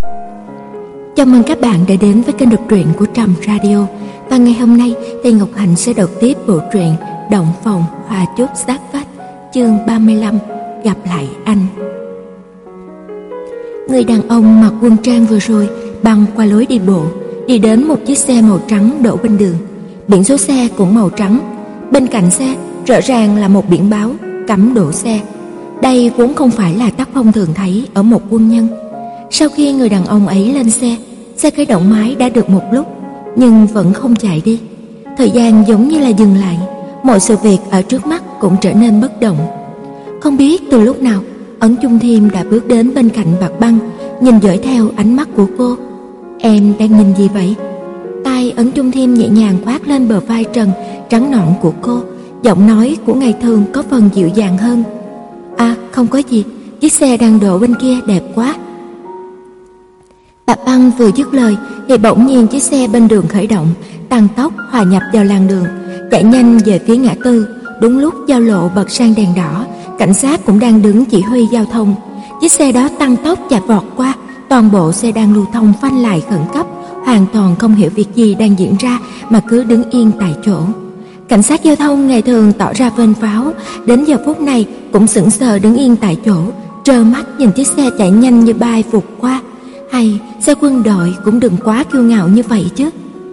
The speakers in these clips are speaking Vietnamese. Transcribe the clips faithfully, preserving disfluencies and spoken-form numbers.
Chào mừng các bạn đã đến với kênh đọc truyện của Trầm Radio. Và ngày hôm nay thì Ngọc Hạnh sẽ đọc tiếp bộ truyện Động Phòng Hoa Chốt Sát Vách, chương ba mươi lăm, Gặp Lại Anh. Người đàn ông mặc quân trang vừa rồi băng qua lối đi bộ, đi đến một chiếc xe màu trắng đổ bên đường. Biển số xe cũng màu trắng. Bên cạnh xe rõ ràng là một biển báo cấm đổ xe. Đây vốn không phải là tác phong thường thấy ở một quân nhân. Sau khi người đàn ông ấy lên xe, xe khởi động máy đã được một lúc nhưng vẫn không chạy đi. Thời gian giống như là dừng lại, mọi sự việc ở trước mắt cũng trở nên bất động. Không biết từ lúc nào, Ấn Chung Thiêm đã bước đến bên cạnh Bạc Băng, nhìn dõi theo ánh mắt của cô. Em đang nhìn gì vậy? Tay Ấn Chung Thiêm nhẹ nhàng khoác lên bờ vai trần trắng nõn của cô, giọng nói của ngày thường có phần dịu dàng hơn. À, không có gì, chiếc xe đang đổ bên kia đẹp quá. Bạc Băng vừa dứt lời thì bỗng nhiên chiếc xe bên đường khởi động, tăng tốc hòa nhập vào làn đường, chạy nhanh về phía ngã tư. Đúng lúc giao lộ bật sang đèn đỏ, cảnh sát cũng đang đứng chỉ huy giao thông. Chiếc xe đó tăng tốc chạy vọt qua, toàn bộ xe đang lưu thông phanh lại khẩn cấp, hoàn toàn không hiểu việc gì đang diễn ra mà cứ đứng yên tại chỗ. Cảnh sát giao thông ngày thường tỏ ra vênh váo, đến giờ phút này cũng sững sờ đứng yên tại chỗ, trơ mắt nhìn chiếc xe chạy nhanh như bay vụt qua. Hay xe quân đội cũng đừng quá kiêu ngạo như vậy chứ.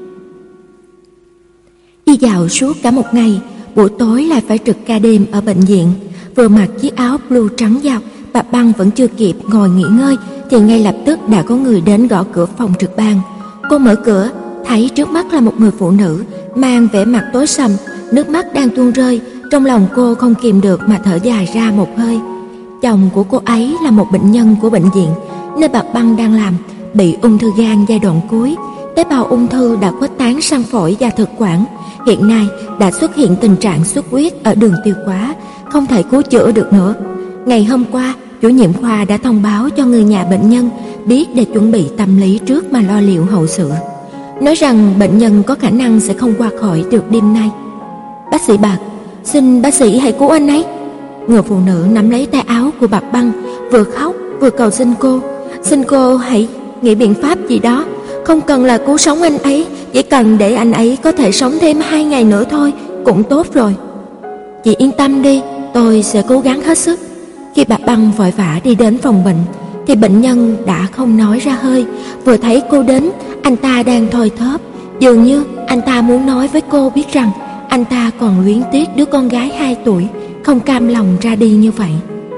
Đi dạo suốt cả một ngày, buổi tối lại phải trực ca đêm ở bệnh viện. Vừa mặc chiếc áo blue trắng vào, Bạc Băng vẫn chưa kịp ngồi nghỉ ngơi thì ngay lập tức đã có người đến gõ cửa phòng trực ban. Cô mở cửa, thấy trước mắt là một người phụ nữ mang vẻ mặt tối sầm, nước mắt đang tuôn rơi. Trong lòng cô không kìm được mà thở dài ra một hơi. Chồng của cô ấy là một bệnh nhân của bệnh viện nơi Bạc Băng đang làm, bị ung thư gan giai đoạn cuối. Tế bào ung thư đã khuếch tán sang phổi và thực quản. Hiện nay đã xuất hiện tình trạng xuất huyết ở đường tiêu hóa, không thể cứu chữa được nữa. Ngày hôm qua, chủ nhiệm khoa đã thông báo cho người nhà bệnh nhân biết để chuẩn bị tâm lý trước mà lo liệu hậu sự. Nói rằng bệnh nhân có khả năng sẽ không qua khỏi được đêm nay. Bác sĩ Bạc, xin bác sĩ hãy cứu anh ấy. Người phụ nữ nắm lấy tay áo của Bạc Băng, vừa khóc vừa cầu xin cô. Xin cô hãy nghĩ biện pháp gì đó, không cần là cứu sống anh ấy, chỉ cần để anh ấy có thể sống thêm hai ngày nữa thôi cũng tốt rồi. Chị yên tâm đi, tôi sẽ cố gắng hết sức. Khi Bạc Băng vội vã đi đến phòng bệnh thì bệnh nhân đã không nói ra hơi. Vừa thấy cô đến, anh ta đang thôi thóp, dường như anh ta muốn nói với cô biết rằng anh ta còn luyến tiếc đứa con gái hai tuổi, không cam lòng ra đi như vậy.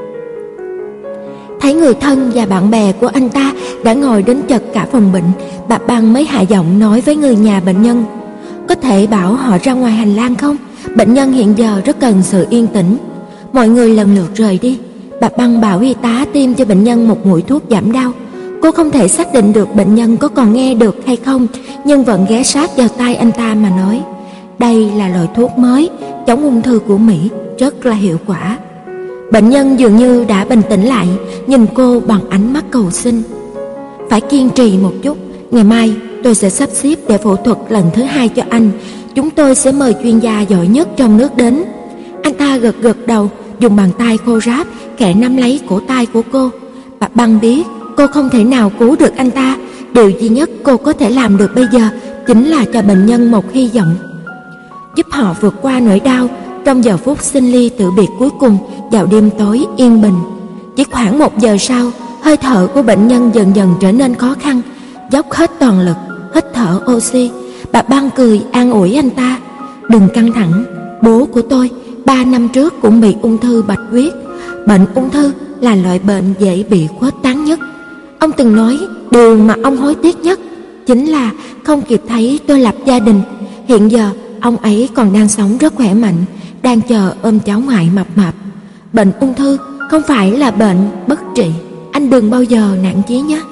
Thấy người thân và bạn bè của anh ta đã ngồi đến chật cả phòng bệnh, Bạc Băng mới hạ giọng nói với người nhà bệnh nhân. Có thể bảo họ ra ngoài hành lang không? Bệnh nhân hiện giờ rất cần sự yên tĩnh. Mọi người lần lượt rời đi. Bạc Băng bảo y tá tiêm cho bệnh nhân một mũi thuốc giảm đau. Cô không thể xác định được bệnh nhân có còn nghe được hay không, nhưng vẫn ghé sát vào tai anh ta mà nói. Đây là loại thuốc mới, chống ung thư của Mỹ, rất là hiệu quả. Bệnh nhân dường như đã bình tĩnh lại, nhìn cô bằng ánh mắt cầu xin. Phải kiên trì một chút, ngày mai tôi sẽ sắp xếp để phẫu thuật lần thứ hai cho anh. Chúng tôi sẽ mời chuyên gia giỏi nhất trong nước đến. Anh ta gật gật đầu, dùng bàn tay khô ráp khẽ nắm lấy cổ tay của cô. Bạc Băng biết cô không thể nào cứu được anh ta. Điều duy nhất cô có thể làm được bây giờ chính là cho bệnh nhân một hy vọng, giúp họ vượt qua nỗi đau trong giờ phút sinh ly tử biệt cuối cùng vào đêm tối yên bình. Chỉ khoảng một giờ sau, hơi thở của bệnh nhân dần dần trở nên khó khăn, dốc hết toàn lực hít thở oxy. Bà Băng cười an ủi anh ta. Đừng căng thẳng, bố của tôi ba năm trước cũng bị ung thư bạch huyết. Bệnh ung thư là loại bệnh dễ bị khuếch tán nhất. Ông từng nói điều mà ông hối tiếc nhất chính là không kịp thấy tôi lập gia đình. Hiện giờ ông ấy còn đang sống rất khỏe mạnh, đang chờ ôm cháu ngoại mập mạp. Bệnh ung thư không phải là bệnh bất trị, anh đừng bao giờ nản chí nhé.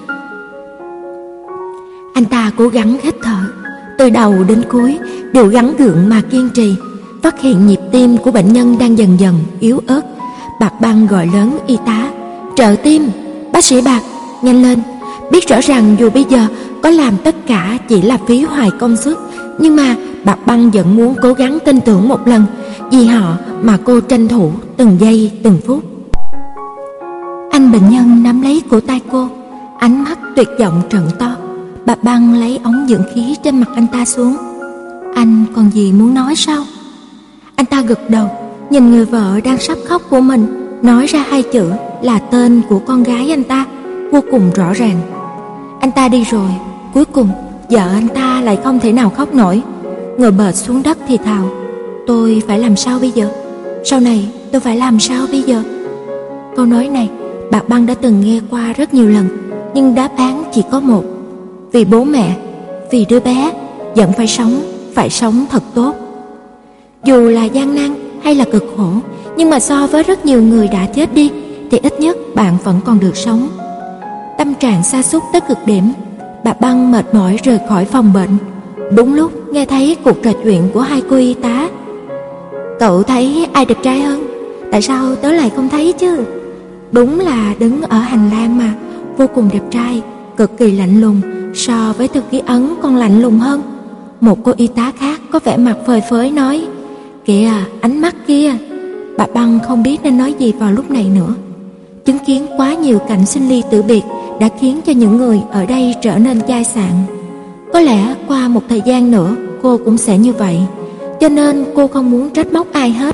Anh ta cố gắng hít thở, từ đầu đến cuối đều gắng gượng mà kiên trì. Phát hiện nhịp tim của bệnh nhân đang dần dần yếu ớt, Bạc Băng gọi lớn y tá. Trợ tim, bác sĩ Bạc, nhanh lên. Biết rõ rằng dù bây giờ có làm tất cả chỉ là phí hoài công sức, nhưng mà Bạc Băng vẫn muốn cố gắng tin tưởng một lần. Vì họ mà cô tranh thủ từng giây từng phút. Anh bệnh nhân nắm lấy cổ tay cô. Ánh mắt tuyệt vọng trợn to. Bà Băng lấy ống dưỡng khí trên mặt anh ta xuống. Anh còn gì muốn nói sao? Anh ta gật đầu, nhìn người vợ đang sắp khóc của mình, nói ra hai chữ là tên của con gái anh ta, vô cùng rõ ràng. Anh ta đi rồi, cuối cùng vợ anh ta lại không thể nào khóc nổi, ngồi bệt xuống đất thì thào: tôi phải làm sao bây giờ? Sau này tôi phải làm sao bây giờ? Câu nói này bà Băng đã từng nghe qua rất nhiều lần, nhưng đáp án chỉ có một: vì bố mẹ, vì đứa bé, vẫn phải sống, phải sống thật tốt. Dù là gian nan hay là cực khổ, nhưng mà so với rất nhiều người đã chết đi thì ít nhất bạn vẫn còn được sống. Tâm trạng sa sút tới cực điểm, bà Băng mệt mỏi rời khỏi phòng bệnh. Đúng lúc nghe thấy cuộc trò chuyện của hai cô y tá. Cậu thấy ai đẹp trai hơn? Tại sao tớ lại không thấy chứ? Đúng là đứng ở hành lang mà, vô cùng đẹp trai, cực kỳ lạnh lùng, so với thư ký Ấn còn lạnh lùng hơn. Một cô y tá khác có vẻ mặt phơi phới nói: kìa, ánh mắt kia. Bà Băng không biết nên nói gì vào lúc này nữa. Chứng kiến quá nhiều cảnh sinh ly tử biệt đã khiến cho những người ở đây trở nên chai sạn. Có lẽ qua một thời gian nữa cô cũng sẽ như vậy, cho nên cô không muốn trách móc ai hết.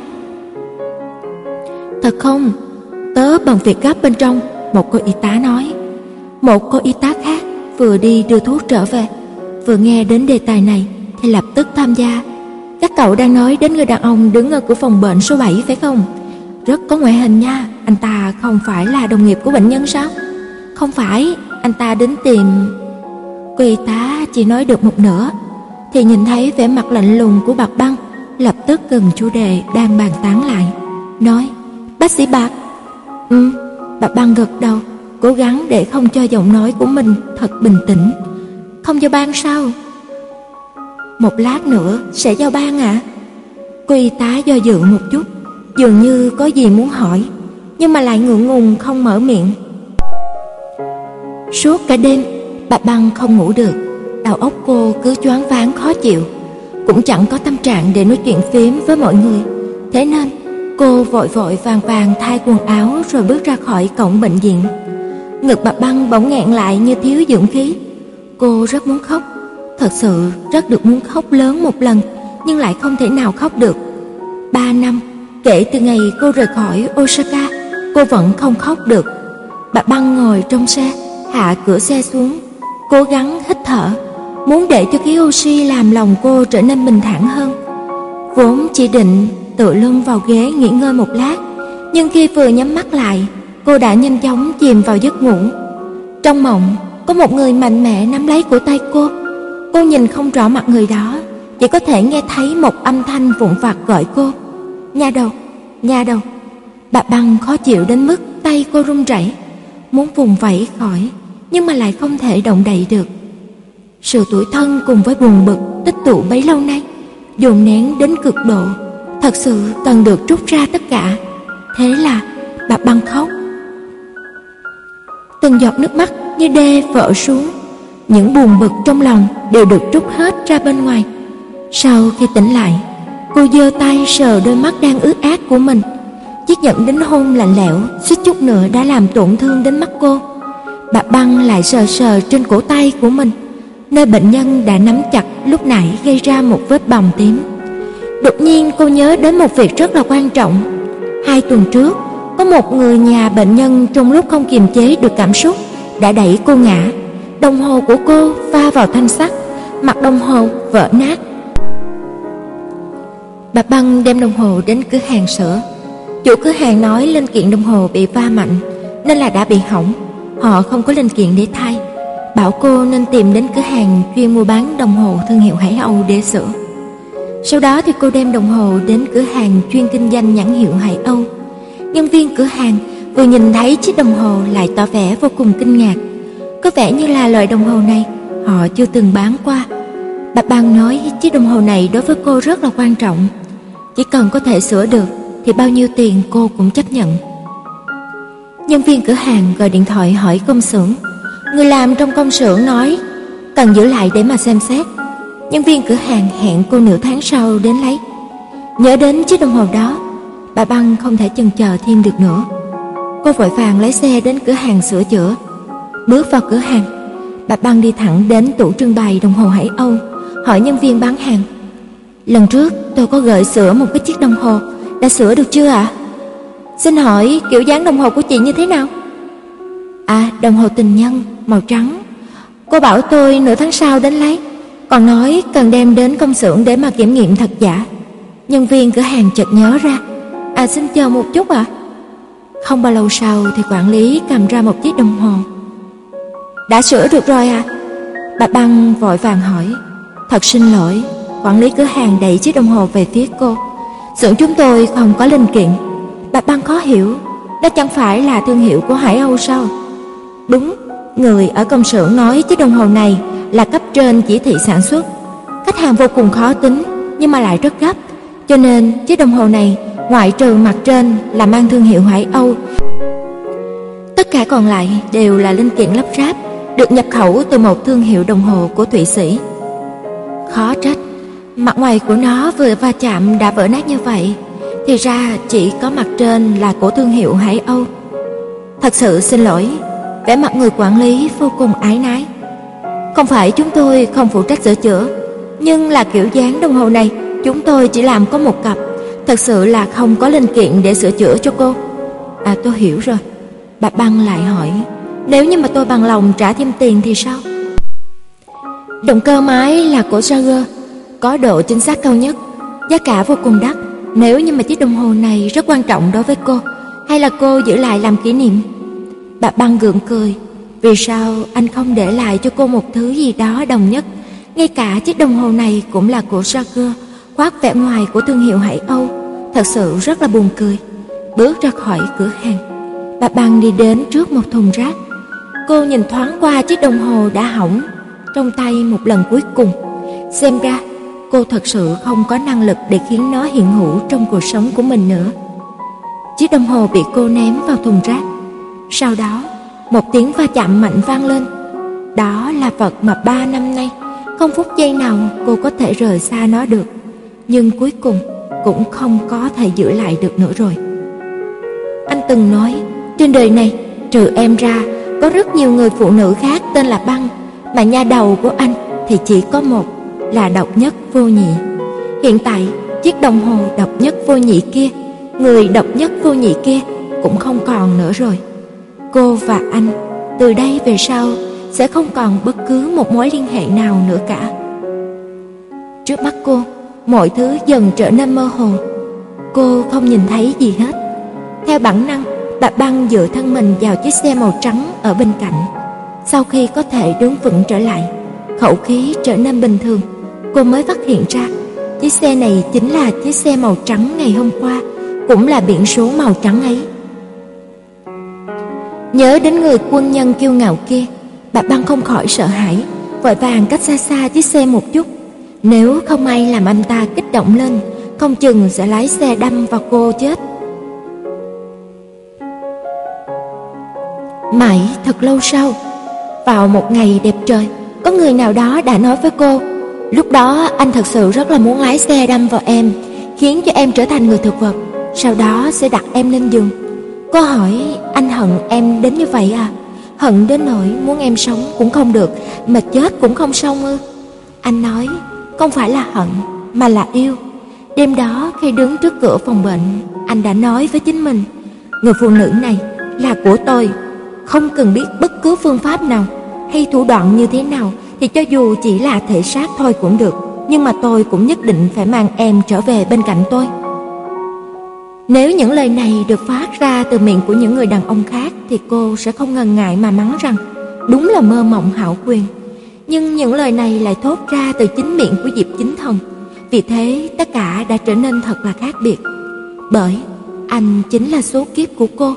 Thật không? Tớ bận việc gấp bên trong, một cô y tá nói. Một cô y tá khác vừa đi đưa thuốc trở về, vừa nghe đến đề tài này thì lập tức tham gia. Các cậu đang nói đến người đàn ông đứng ở cửa phòng bệnh số bảy phải không? Rất có ngoại hình nha. Anh ta không phải là đồng nghiệp của bệnh nhân sao? Không phải, anh ta đến tìm... Cô y tá chỉ nói được một nửa thì nhìn thấy vẻ mặt lạnh lùng của bà Băng, lập tức gần chủ đề đang bàn tán lại, nói: bác sĩ Bạc. Ừ, bà Băng gật đầu, cố gắng để không cho giọng nói của mình thật bình tĩnh. Không giao ban sao? Một lát nữa sẽ giao ban ạ. À? Cô y tá do dự một chút, dường như có gì muốn hỏi, nhưng mà lại ngượng ngùng không mở miệng. Suốt cả đêm bà Băng không ngủ được, đầu óc cô cứ choáng váng khó chịu, cũng chẳng có tâm trạng để nói chuyện phím với mọi người. Thế nên cô vội vội vàng vàng thay quần áo rồi bước ra khỏi cổng bệnh viện. Ngực bà Băng bỗng nghẹn lại như thiếu dưỡng khí. Cô rất muốn khóc, thật sự rất được muốn khóc lớn một lần, nhưng lại không thể nào khóc được. Ba năm kể từ ngày cô rời khỏi Osaka, cô vẫn không khóc được. Bà Băng ngồi trong xe, hạ cửa xe xuống, cố gắng hít thở, muốn để cho khí oxy làm lòng cô trở nên bình thản hơn. Vốn chỉ định tựa lưng vào ghế nghỉ ngơi một lát, nhưng khi vừa nhắm mắt lại, cô đã nhanh chóng chìm vào giấc ngủ. Trong mộng, có một người mạnh mẽ nắm lấy cổ tay cô. Cô nhìn không rõ mặt người đó, chỉ có thể nghe thấy một âm thanh vụn vặt gọi cô: nha đầu, nha đầu. Bà Băng khó chịu đến mức tay cô run rẩy, muốn vùng vẫy khỏi, nhưng mà lại không thể động đậy được. Sự tủi thân cùng với buồn bực tích tụ bấy lâu nay, dồn nén đến cực độ, thật sự cần được trút ra tất cả. Thế là bà Băng khóc. Từng giọt nước mắt như đê vỡ xuống, những buồn bực trong lòng đều được trút hết ra bên ngoài. Sau khi tỉnh lại, cô giơ tay sờ đôi mắt đang ướt át của mình. Chiếc nhẫn đính hôn lạnh lẽo suýt chút nữa đã làm tổn thương đến mắt cô. Bà Băng lại sờ sờ trên cổ tay của mình, nơi bệnh nhân đã nắm chặt lúc nãy gây ra một vết bầm tím. Đột nhiên cô nhớ đến một việc rất là quan trọng. Hai tuần trước, có một người nhà bệnh nhân trong lúc không kiềm chế được cảm xúc đã đẩy cô ngã. Đồng hồ của cô va vào thanh sắt, mặt đồng hồ vỡ nát. Bà Băng đem đồng hồ đến cửa hàng sửa. Chủ cửa hàng nói linh kiện đồng hồ bị va mạnh nên là đã bị hỏng, họ không có linh kiện để thay, bảo cô nên tìm đến cửa hàng chuyên mua bán đồng hồ thương hiệu Hải Âu để sửa. Sau đó thì cô đem đồng hồ đến cửa hàng chuyên kinh doanh nhãn hiệu Hải Âu. Nhân viên cửa hàng vừa nhìn thấy chiếc đồng hồ lại tỏ vẻ vô cùng kinh ngạc. Có vẻ như là loại đồng hồ này họ chưa từng bán qua. Bà Băng nói chiếc đồng hồ này đối với cô rất là quan trọng, chỉ cần có thể sửa được thì bao nhiêu tiền cô cũng chấp nhận. Nhân viên cửa hàng gọi điện thoại hỏi công xưởng. Người làm trong công xưởng nói cần giữ lại để mà xem xét. Nhân viên cửa hàng hẹn cô nửa tháng sau đến lấy. Nhớ đến chiếc đồng hồ đó, bà Băng không thể chần chờ thêm được nữa. Cô vội vàng lấy xe đến cửa hàng sửa chữa. bước vào cửa hàng. Bà Băng đi thẳng đến tủ trưng bày đồng hồ Hải Âu, hỏi nhân viên bán hàng: "Lần trước tôi có gửi sửa một cái chiếc đồng hồ, đã sửa được chưa ạ?" "Xin hỏi kiểu dáng đồng hồ của chị như thế nào?" "À, đồng hồ tình nhân, màu trắng. Cô bảo tôi nửa tháng sau đến lấy, còn nói cần đem đến công xưởng để mà kiểm nghiệm thật giả." Nhân viên cửa hàng chợt nhớ ra: "À, xin chờ một chút ạ." Không bao lâu sau thì quản lý cầm ra một chiếc đồng hồ. "Đã sửa được rồi à?" Bà Băng vội vàng hỏi. "Thật xin lỗi." Quản lý cửa hàng đẩy chiếc đồng hồ về phía cô. "Xưởng chúng tôi không có linh kiện." Bà Băng khó hiểu, đó chẳng phải là thương hiệu của Hải Âu sao? Đúng, người ở công xưởng nói chiếc đồng hồ này là cấp trên chỉ thị sản xuất. Khách hàng vô cùng khó tính nhưng mà lại rất gấp, cho nên chiếc đồng hồ này ngoại trừ mặt trên là mang thương hiệu Hải Âu, tất cả còn lại đều là linh kiện lắp ráp, được nhập khẩu từ một thương hiệu đồng hồ của Thụy Sĩ. Khó trách, mặt ngoài của nó vừa va chạm đã vỡ nát như vậy, thì ra chỉ có mặt trên là của thương hiệu Hải Âu. "Thật sự xin lỗi." Vẻ mặt người quản lý vô cùng áy náy. "Không phải chúng tôi không phụ trách sửa chữa, nhưng là kiểu dáng đồng hồ này chúng tôi chỉ làm có một cặp, thật sự là không có linh kiện để sửa chữa cho cô." "À, tôi hiểu rồi." Bà Băng lại hỏi: "Nếu như mà tôi bằng lòng trả thêm tiền thì sao?" "Động cơ máy là của Jaeger, có độ chính xác cao nhất, giá cả vô cùng đắt. Nếu như mà chiếc đồng hồ này rất quan trọng đối với cô, hay là cô giữ lại làm kỷ niệm?" Bà Băng gượng cười. Vì sao anh không để lại cho cô một thứ gì đó đồng nhất? Ngay cả chiếc đồng hồ này cũng là của Jaeger, khoác vẻ ngoài của thương hiệu Hải Âu. Thật sự rất là buồn cười. Bước ra khỏi cửa hàng, bà Băng đi đến trước một thùng rác. Cô nhìn thoáng qua chiếc đồng hồ đã hỏng trong tay một lần cuối cùng. Xem ra cô thật sự không có năng lực để khiến nó hiện hữu trong cuộc sống của mình nữa. Chiếc đồng hồ bị cô ném vào thùng rác. Sau đó, một tiếng va chạm mạnh vang lên. Đó là vật mà ba năm nay không phút giây nào cô có thể rời xa nó được, nhưng cuối cùng cũng không có thể giữ lại được nữa rồi. Anh từng nói, trên đời này trừ em ra có rất nhiều người phụ nữ khác tên là Băng, mà nha đầu của anh thì chỉ có một, là độc nhất vô nhị. Hiện tại chiếc đồng hồ độc nhất vô nhị kia, người độc nhất vô nhị kia cũng không còn nữa rồi. Cô và anh từ đây về sau sẽ không còn bất cứ một mối liên hệ nào nữa cả. Trước mắt cô, mọi thứ dần trở nên mơ hồ. Cô không nhìn thấy gì hết. Theo bản năng, bà Băng dựa thân mình vào chiếc xe màu trắng ở bên cạnh. Sau khi có thể đứng vững trở lại, khẩu khí trở nên bình thường, cô mới phát hiện ra chiếc xe này chính là chiếc xe màu trắng ngày hôm qua, cũng là biển số màu trắng ấy. Nhớ đến người quân nhân kiêu ngạo kia, bà Băng không khỏi sợ hãi, vội vàng cách xa xa chiếc xe một chút. Nếu không may làm anh ta kích động lên, không chừng sẽ lái xe đâm vào cô chết. Mãi thật lâu sau, vào một ngày đẹp trời, có người nào đó đã nói với cô, lúc đó anh thật sự rất là muốn lái xe đâm vào em, khiến cho em trở thành người thực vật, sau đó sẽ đặt em lên giường. Cô hỏi, anh hận em đến như vậy à? Hận đến nỗi muốn em sống cũng không được, mà chết cũng không xong ư? Anh nói, không phải là hận, mà là yêu. Đêm đó khi đứng trước cửa phòng bệnh, anh đã nói với chính mình, người phụ nữ này là của tôi. Không cần biết bất cứ phương pháp nào hay thủ đoạn như thế nào, thì cho dù chỉ là thể xác thôi cũng được, nhưng mà tôi cũng nhất định phải mang em trở về bên cạnh tôi. Nếu những lời này được phát ra từ miệng của những người đàn ông khác, thì cô sẽ không ngần ngại mà mắng rằng đúng là mơ mộng hão quyền. Nhưng những lời này lại thốt ra từ chính miệng của Diệp Chính Thần. Vì thế tất cả đã trở nên thật là khác biệt. Bởi anh chính là số kiếp của cô.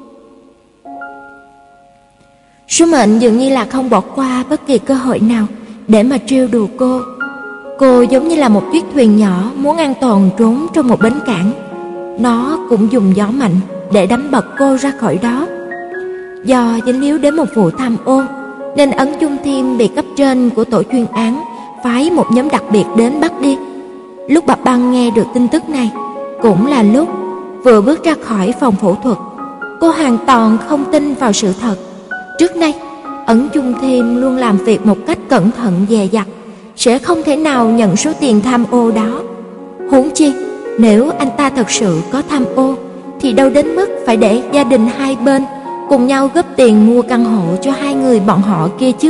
Số mệnh dường như là không bỏ qua bất kỳ cơ hội nào để mà trêu đùa cô. Cô giống như là một chiếc thuyền nhỏ muốn an toàn trốn trong một bến cảng. Nó cũng dùng gió mạnh để đánh bật cô ra khỏi đó. Do dính líu đến một vụ tham ô, nên Ấn Chung Thiên bị cấp trên của tổ chuyên án phái một nhóm đặc biệt đến bắt đi. Lúc bà Băng nghe được tin tức này, cũng là lúc vừa bước ra khỏi phòng phẫu thuật. Cô hoàn toàn không tin vào sự thật. Trước nay, Ấn Chung Thiêm luôn làm việc một cách cẩn thận dè dặt, sẽ không thể nào nhận số tiền tham ô đó. Huống chi, nếu anh ta thật sự có tham ô, thì đâu đến mức phải để gia đình hai bên cùng nhau góp tiền mua căn hộ cho hai người bọn họ kia chứ.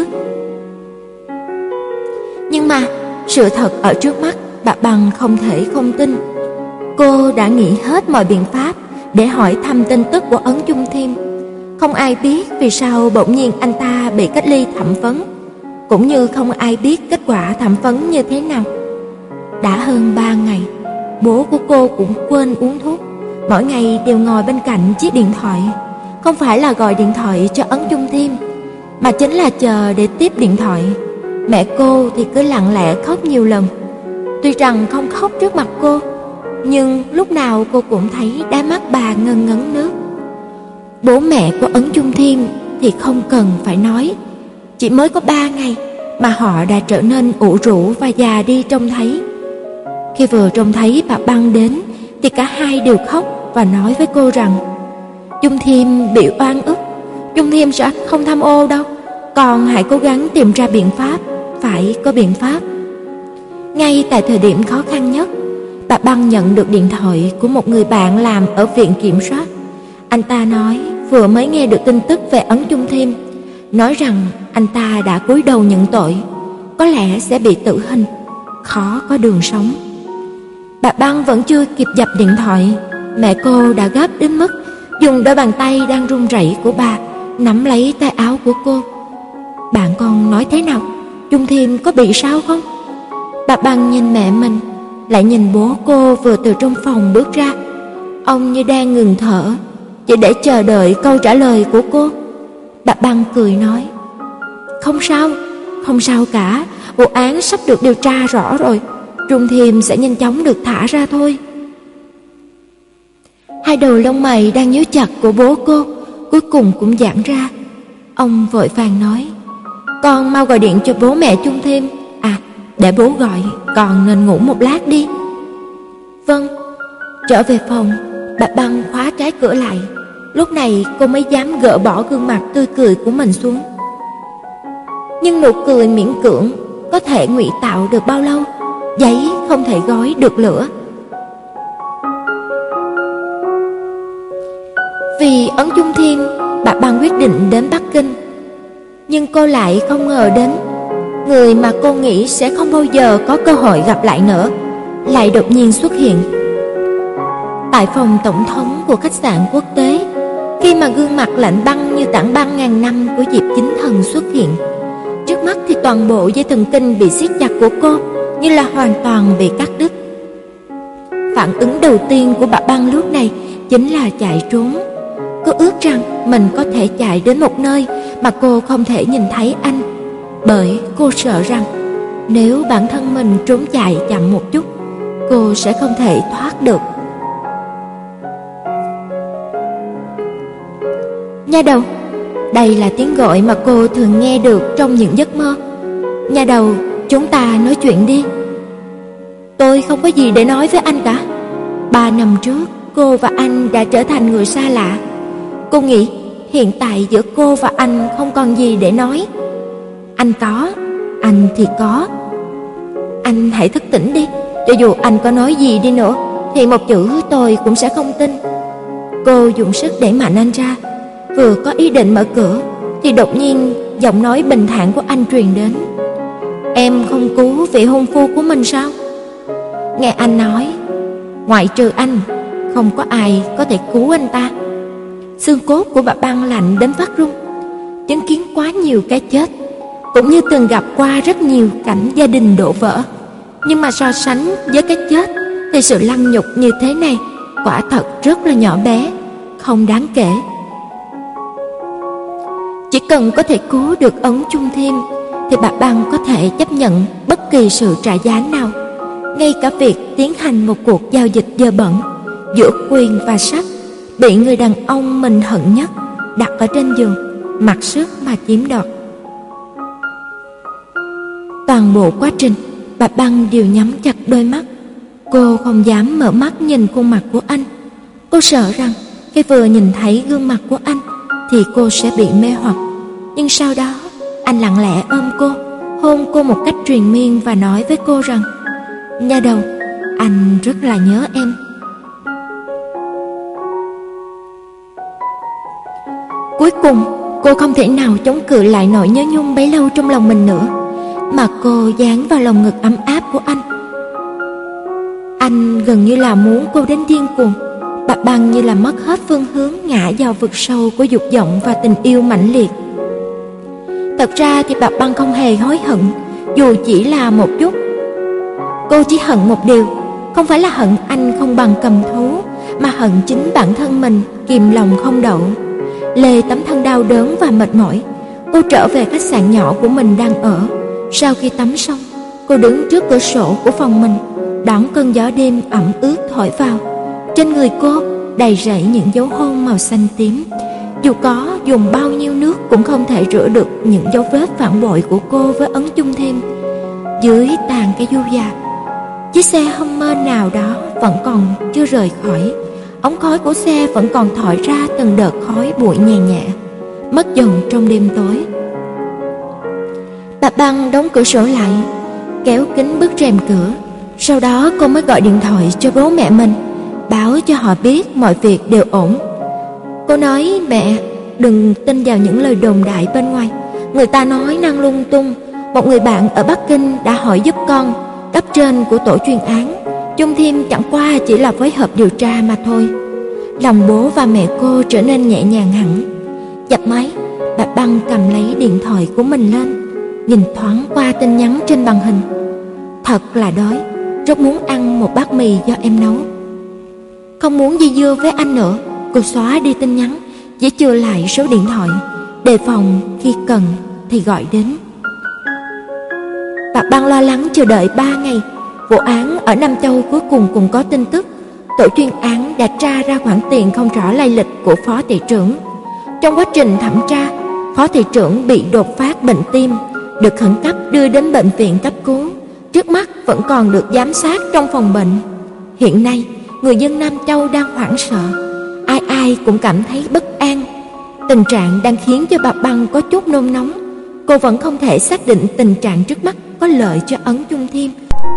Nhưng mà, sự thật ở trước mắt, bà Băng không thể không tin. Cô đã nghĩ hết mọi biện pháp để hỏi thăm tin tức của Ấn Chung Thiêm. Không ai biết vì sao bỗng nhiên anh ta bị cách ly thẩm vấn, cũng như không ai biết kết quả thẩm vấn như thế nào. Đã hơn ba ngày, bố của cô cũng quên uống thuốc, mỗi ngày đều ngồi bên cạnh chiếc điện thoại. Không phải là gọi điện thoại cho Ấn Chung Thiêm, mà chính là chờ để tiếp điện thoại. Mẹ cô thì cứ lặng lẽ khóc nhiều lần. Tuy rằng không khóc trước mặt cô, nhưng lúc nào cô cũng thấy đáy mắt bà ngấn ngấn nước. Bố mẹ của Ấn Chung Thiêm thì không cần phải nói, chỉ mới có ba ngày mà họ đã trở nên ủ rũ và già đi trông thấy. Khi vừa trông thấy bà Băng đến thì cả hai đều khóc và nói với cô rằng Chung Thiêm bị oan ức, Chung Thiêm sẽ không tham ô đâu, con hãy cố gắng tìm ra biện pháp, phải có biện pháp. Ngay tại thời điểm khó khăn nhất, bà Băng nhận được điện thoại của một người bạn làm ở viện kiểm soát. Anh ta nói vừa mới nghe được tin tức về Ấn Chung Thiêm, nói rằng anh ta đã cúi đầu nhận tội, có lẽ sẽ bị tử hình, khó có đường sống. Bà Băng vẫn chưa kịp dập điện thoại, mẹ cô đã gấp đến mức dùng đôi bàn tay đang run rẩy của bà nắm lấy tay áo của cô. Bạn con nói thế nào? Chung Thiêm có bị sao không? Bà Băng nhìn mẹ mình, lại nhìn bố cô vừa từ trong phòng bước ra. Ông như đang ngừng thở, chỉ để chờ đợi câu trả lời của cô. Bà Băng cười nói, không sao, không sao cả, vụ án sắp được điều tra rõ rồi, Chung Thiêm sẽ nhanh chóng được thả ra thôi. Hai đầu lông mày đang nhíu chặt của bố cô cuối cùng cũng giãn ra. Ông vội vàng nói, con mau gọi điện cho bố mẹ Chung Thiêm. À, để bố gọi, con nên ngủ một lát đi. Vâng. Trở về phòng, bà Băng khóa trái cửa lại. Lúc này cô mới dám gỡ bỏ gương mặt tươi cười của mình xuống. Nhưng nụ cười miễn cưỡng có thể ngụy tạo được bao lâu? Giấy không thể gói được lửa. Vì Ấn Chung Thiêm, bà Băng quyết định đến Bắc Kinh. Nhưng cô lại không ngờ đến, người mà cô nghĩ sẽ không bao giờ có cơ hội gặp lại nữa, lại đột nhiên xuất hiện. Tại phòng tổng thống của khách sạn quốc tế, khi mà gương mặt lạnh băng như tảng băng ngàn năm của Diệp Chính Thần xuất hiện, trước mắt thì toàn bộ dây thần kinh bị siết chặt của cô như là hoàn toàn bị cắt đứt. Phản ứng đầu tiên của bà Băng lúc này chính là chạy trốn. Cô ước rằng mình có thể chạy đến một nơi mà cô không thể nhìn thấy anh, bởi cô sợ rằng nếu bản thân mình trốn chạy chậm một chút, cô sẽ không thể thoát được. Nha đầu, đây là tiếng gọi mà cô thường nghe được trong những giấc mơ. Nha đầu, chúng ta nói chuyện đi. Tôi không có gì để nói với anh cả. Ba năm trước, cô và anh đã trở thành người xa lạ. Cô nghĩ hiện tại giữa cô và anh không còn gì để nói. Anh có, anh thì có. Anh hãy thức tỉnh đi. Cho dù anh có nói gì đi nữa thì một chữ tôi cũng sẽ không tin. Cô dùng sức đẩy mạnh anh ra. Vừa có ý định mở cửa thì đột nhiên giọng nói bình thản của anh truyền đến. Em không cứu vị hôn phu của mình sao? Nghe anh nói, ngoại trừ anh, không có ai có thể cứu anh ta. Xương cốt của bà Băng lạnh đến phát run. Chứng kiến quá nhiều cái chết, cũng như từng gặp qua rất nhiều cảnh gia đình đổ vỡ, nhưng mà so sánh với cái chết thì sự lăng nhục như thế này quả thật rất là nhỏ bé, không đáng kể. Chỉ cần có thể cứu được Ấn Chung Thiêm thì bà Băng có thể chấp nhận bất kỳ sự trả giá nào, ngay cả việc tiến hành một cuộc giao dịch dơ bẩn giữa quyền và sắc, bị người đàn ông mình hận nhất đặt ở trên giường, mặc sức mà chiếm đoạt. Toàn bộ quá trình, bà Băng đều nhắm chặt đôi mắt. Cô không dám mở mắt nhìn khuôn mặt của anh. Cô sợ rằng khi vừa nhìn thấy gương mặt của anh thì cô sẽ bị mê hoặc. Nhưng sau đó anh lặng lẽ ôm cô, hôn cô một cách triền miên và nói với cô rằng: "Nha đầu, anh rất là nhớ em." Cuối cùng, cô không thể nào chống cự lại nỗi nhớ nhung bấy lâu trong lòng mình nữa, mà cô dán vào lòng ngực ấm áp của anh. Anh gần như là muốn cô đến điên cuồng. Bạc Băng như là mất hết phương hướng, ngã vào vực sâu của dục vọng và tình yêu mãnh liệt. Thật ra thì Bạc Băng không hề hối hận, dù chỉ là một chút. Cô chỉ hận một điều, không phải là hận anh không bằng cầm thú, mà hận chính bản thân mình kìm lòng không đậu. Lê tấm thân đau đớn và mệt mỏi, cô trở về khách sạn nhỏ của mình đang ở. Sau khi tắm xong, cô đứng trước cửa sổ của phòng mình, đón cơn gió đêm ẩm ướt thổi vào. Trên người cô đầy rẫy những dấu hôn màu xanh tím, dù có dùng bao nhiêu nước cũng không thể rửa được những dấu vết phản bội của cô với Ấn Chung Thêm. Dưới tàn cây du già, chiếc xe Hummer nào đó vẫn còn chưa rời khỏi. Ống khói của xe vẫn còn thổi ra từng đợt khói bụi nhẹ nhẹ, mất dần trong đêm tối. Bà Băng đóng cửa sổ lại, kéo kín bức rèm cửa. Sau đó cô mới gọi điện thoại cho bố mẹ mình, báo cho họ biết mọi việc đều ổn. Cô nói: "Mẹ, đừng tin vào những lời đồn đại bên ngoài. Người ta nói năng lung tung. Một người bạn ở Bắc Kinh đã hỏi giúp con, cấp trên của tổ chuyên án. Chung Thêm chẳng qua chỉ là phối hợp điều tra mà thôi." Lòng bố và mẹ cô trở nên nhẹ nhàng hẳn. Dập máy, bà Băng cầm lấy điện thoại của mình lên, nhìn thoáng qua tin nhắn trên màn hình. "Thật là đói, rất muốn ăn một bát mì do em nấu." Không muốn dây dưa với anh nữa, cô xóa đi tin nhắn, chỉ chừa lại số điện thoại, đề phòng khi cần thì gọi đến. Bà Băng lo lắng chờ đợi ba ngày. Vụ án ở Nam Châu cuối cùng cũng có tin tức. Tổ chuyên án đã tra ra khoản tiền không rõ lai lịch của phó thị trưởng. Trong quá trình thẩm tra, phó thị trưởng bị đột phát bệnh tim, được khẩn cấp đưa đến bệnh viện cấp cứu. Trước mắt vẫn còn được giám sát trong phòng bệnh. Hiện nay, người dân Nam Châu đang hoảng sợ, ai ai cũng cảm thấy bất an. Tình trạng đang khiến cho bà Băng có chút nôn nóng. Cô vẫn không thể xác định tình trạng trước mắt có lợi cho Ấn Chung Thêm,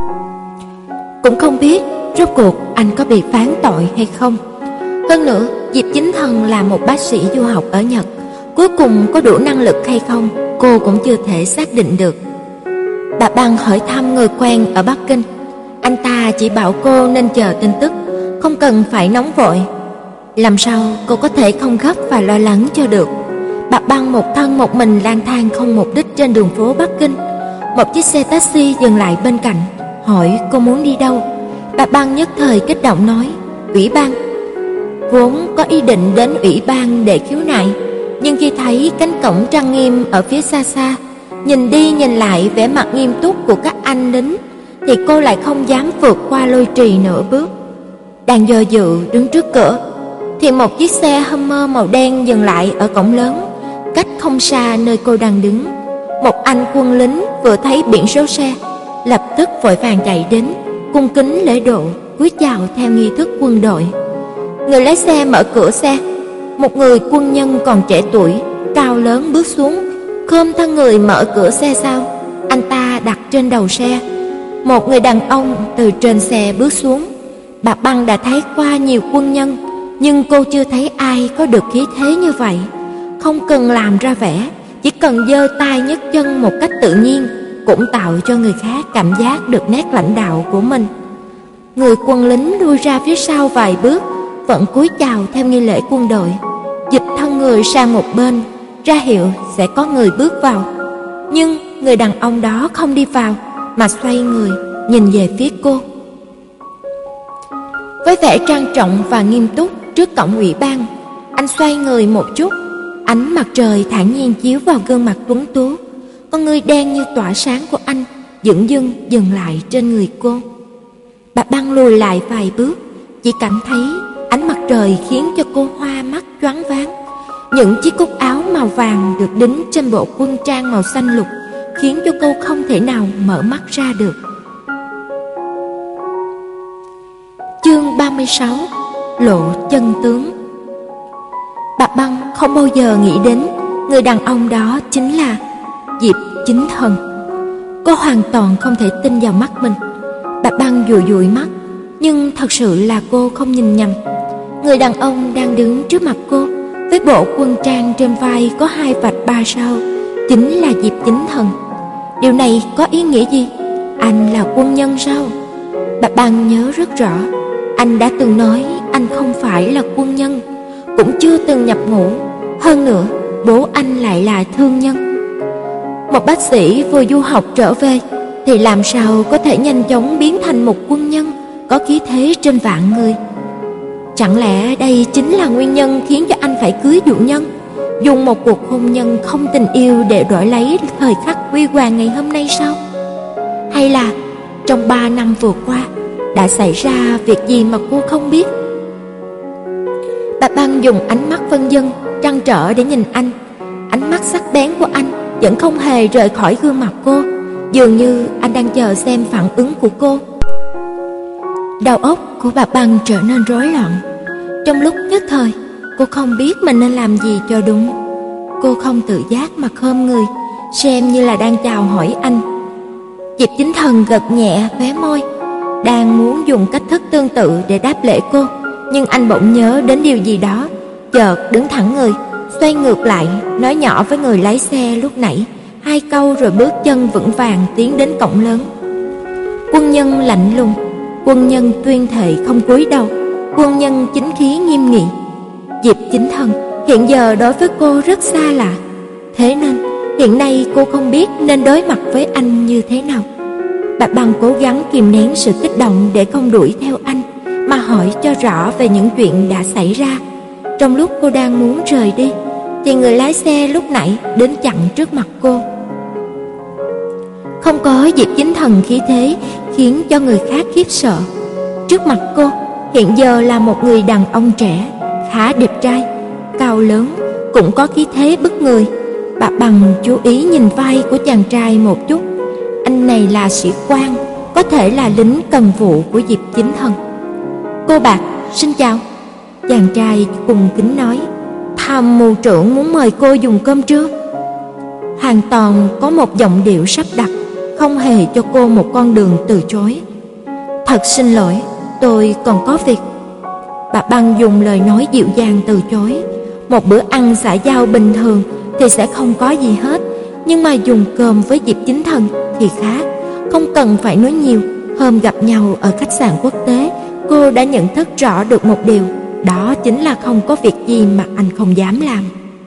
cũng không biết rốt cuộc anh có bị phán tội hay không. Hơn nữa, Diệp Chính Thần là một bác sĩ du học ở Nhật, cuối cùng có đủ năng lực hay không, cô cũng chưa thể xác định được. Bà Băng hỏi thăm người quen ở Bắc Kinh. Anh ta chỉ bảo cô nên chờ tin tức, không cần phải nóng vội. Làm sao cô có thể không gấp và lo lắng cho được. Bà Băng một thân một mình lang thang không mục đích trên đường phố Bắc Kinh. Một chiếc xe taxi dừng lại bên cạnh, hỏi cô muốn đi đâu. Bà Băng nhất thời kích động nói: "Ủy ban." Vốn có ý định đến ủy ban để khiếu nại, nhưng khi thấy cánh cổng trang nghiêm ở phía xa xa, nhìn đi nhìn lại vẻ mặt nghiêm túc của các anh lính, thì cô lại không dám vượt qua lôi trì nửa bước. Đang do dự đứng trước cửa, thì một chiếc xe Hummer màu đen dừng lại ở cổng lớn, cách không xa nơi cô đang đứng. Một anh quân lính vừa thấy biển số xe, lập tức vội vàng chạy đến, cung kính lễ độ, cúi chào theo nghi thức quân đội. Người lái xe mở cửa xe, một người quân nhân còn trẻ tuổi, cao lớn bước xuống, khom thân người mở cửa xe sau. Anh ta đặt trên đầu xe. Một người đàn ông từ trên xe bước xuống. Bà Băng đã thấy qua nhiều quân nhân, nhưng cô chưa thấy ai có được khí thế như vậy. Không cần làm ra vẻ, chỉ cần giơ tay nhấc chân một cách tự nhiên, cũng tạo cho người khác cảm giác được nét lãnh đạo của mình. Người quân lính lui ra phía sau vài bước, vẫn cúi chào theo nghi lễ quân đội, dịch thân người sang một bên, ra hiệu sẽ có người bước vào. Nhưng người đàn ông đó không đi vào, mà xoay người nhìn về phía cô. Với vẻ trang trọng và nghiêm túc trước cổng ủy ban, anh xoay người một chút, ánh mặt trời thản nhiên chiếu vào gương mặt tuấn tú. Con ngươi đen như tỏa sáng của anh dửng dưng dừng lại trên người cô. Bà Băng lùi lại vài bước, chỉ cảm thấy ánh mặt trời khiến cho cô hoa mắt choáng váng. Những chiếc cúc áo màu vàng được đính trên bộ quân trang màu xanh lục khiến cho cô không thể nào mở mắt ra được. Chương ba mươi sáu: Lộ chân tướng. Bà Băng không bao giờ nghĩ đến người đàn ông đó chính là Diệp Chính Thần. Cô hoàn toàn không thể tin vào mắt mình. Bạch Băng dụi dụi mắt, nhưng thật sự là cô không nhìn nhầm. Người đàn ông đang đứng trước mặt cô, với bộ quân trang trên vai có hai vạch ba sao, chính là Diệp Chính Thần. Điều này có ý nghĩa gì? Anh là quân nhân sao? Bạch Băng nhớ rất rõ, anh đã từng nói anh không phải là quân nhân, cũng chưa từng nhập ngũ. Hơn nữa, bố anh lại là thương nhân. Một bác sĩ vừa du học trở về thì làm sao có thể nhanh chóng biến thành một quân nhân có khí thế trên vạn người? Chẳng lẽ đây chính là nguyên nhân khiến cho anh phải cưới dụ nhân, dùng một cuộc hôn nhân không tình yêu để đổi lấy thời khắc huy hoàng ngày hôm nay sao? Hay là trong ba năm vừa qua đã xảy ra việc gì mà cô không biết? Bạch Băng dùng ánh mắt vân vân trăn trở để nhìn anh. Ánh mắt sắc bén của anh vẫn không hề rời khỏi gương mặt cô, dường như anh đang chờ xem phản ứng của cô. Đầu óc của Bạch Băng trở nên rối loạn. Trong lúc nhất thời, cô không biết mình nên làm gì cho đúng. Cô không tự giác mà khom người, xem như là đang chào hỏi anh. Diệp Chính Thần gật nhẹ khóe môi, đang muốn dùng cách thức tương tự để đáp lễ cô, nhưng anh bỗng nhớ đến điều gì đó, chợt đứng thẳng người, xoay ngược lại, nói nhỏ với người lái xe lúc nãy hai câu rồi bước chân vững vàng tiến đến cổng lớn. Quân nhân lạnh lùng, quân nhân tuyên thệ không cúi đầu, quân nhân chính khí nghiêm nghị. Diệp Chính Thần hiện giờ đối với cô rất xa lạ, thế nên hiện nay cô không biết nên đối mặt với anh như thế nào. Bạch Băng cố gắng kìm nén sự kích động để không đuổi theo anh, mà hỏi cho rõ về những chuyện đã xảy ra. Trong lúc cô đang muốn rời đi thì người lái xe lúc nãy đến chặn trước mặt cô. Không có Diệp Chính Thần khí thế khiến cho người khác khiếp sợ. Trước mặt cô hiện giờ là một người đàn ông trẻ, khá đẹp trai, cao lớn, cũng có khí thế bức người. Bạch Băng chú ý nhìn vai của chàng trai một chút. Anh này là sĩ quan, có thể là lính cần vụ của Diệp Chính Thần. Cô Bạch, xin chào. Chàng trai cùng kính nói. Tham mưu trưởng muốn mời cô dùng cơm trưa. Hoàn toàn có một giọng điệu sắp đặt, không hề cho cô một con đường từ chối. Thật xin lỗi, tôi còn có việc. Bạch Băng dùng lời nói dịu dàng từ chối. Một bữa ăn xã giao bình thường thì sẽ không có gì hết, nhưng mà dùng cơm với Diệp Chính Thần thì khác, không cần phải nói nhiều. Hôm gặp nhau ở khách sạn quốc tế, cô đã nhận thức rõ được một điều, đó chính là không có việc gì mà anh không dám làm.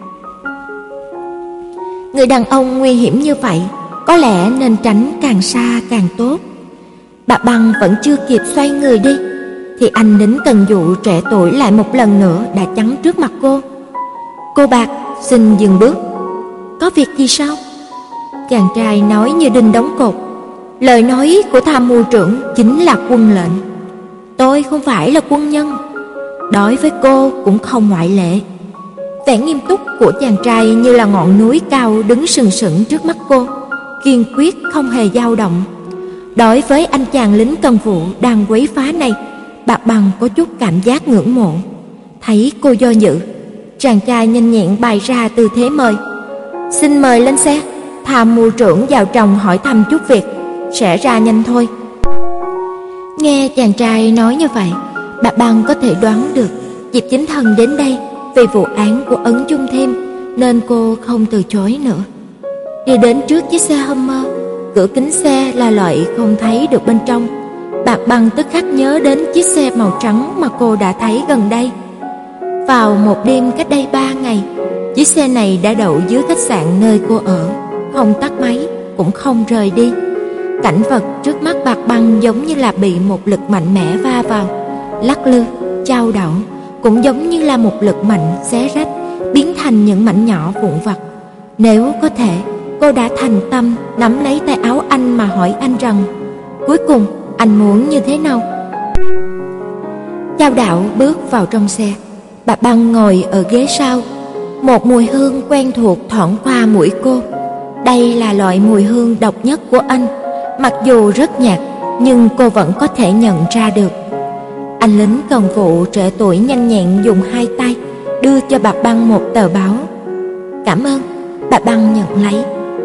Người đàn ông nguy hiểm như vậy, có lẽ nên tránh càng xa càng tốt. Bạch Băng vẫn chưa kịp xoay người đi thì anh lính cần vụ trẻ tuổi lại một lần nữa đã chắn trước mặt cô. Cô Bạch, xin dừng bước. Có việc gì sao? Chàng trai nói như đinh đóng cột. Lời nói của tham mưu trưởng chính là quân lệnh. Tôi không phải là quân nhân. Đối với cô cũng không ngoại lệ. Vẻ nghiêm túc của chàng trai như là ngọn núi cao đứng sừng sững trước mắt cô, kiên quyết không hề dao động. Đối với anh chàng lính cần vụ đang quấy phá này, Bạch Băng có chút cảm giác ngưỡng mộ. Thấy cô do dự, chàng trai nhanh nhẹn bày ra tư thế mời. Xin mời lên xe, tham mưu trưởng vào trong hỏi thăm chút việc, sẽ ra nhanh thôi. Nghe chàng trai nói như vậy, Bạch Băng có thể đoán được Diệp Chính Thần đến đây vì vụ án của Ấn Chung Thêm, nên cô không từ chối nữa. Đi đến trước chiếc xe Hummer, cửa kính xe là loại không thấy được bên trong. Bạch Băng tức khắc nhớ đến chiếc xe màu trắng mà cô đã thấy gần đây. Vào một đêm cách đây ba ngày, chiếc xe này đã đậu dưới khách sạn nơi cô ở, không tắt máy, cũng không rời đi. Cảnh vật trước mắt Bạch Băng giống như là bị một lực mạnh mẽ va vào, lắc lư, chao đảo, cũng giống như là một lực mạnh xé rách, biến thành những mảnh nhỏ vụn vặt. Nếu có thể, cô đã thành tâm nắm lấy tay áo anh mà hỏi anh rằng, cuối cùng anh muốn như thế nào? Chao đảo bước vào trong xe. Bạch Băng ngồi ở ghế sau. Một mùi hương quen thuộc thoảng qua mũi cô. Đây là loại mùi hương độc nhất của anh. Mặc dù rất nhạt, nhưng cô vẫn có thể nhận ra được. Anh lính cần vụ trẻ tuổi nhanh nhẹn dùng hai tay đưa cho Bạch Băng một tờ báo. Cảm ơn. Bạch Băng nhận lấy.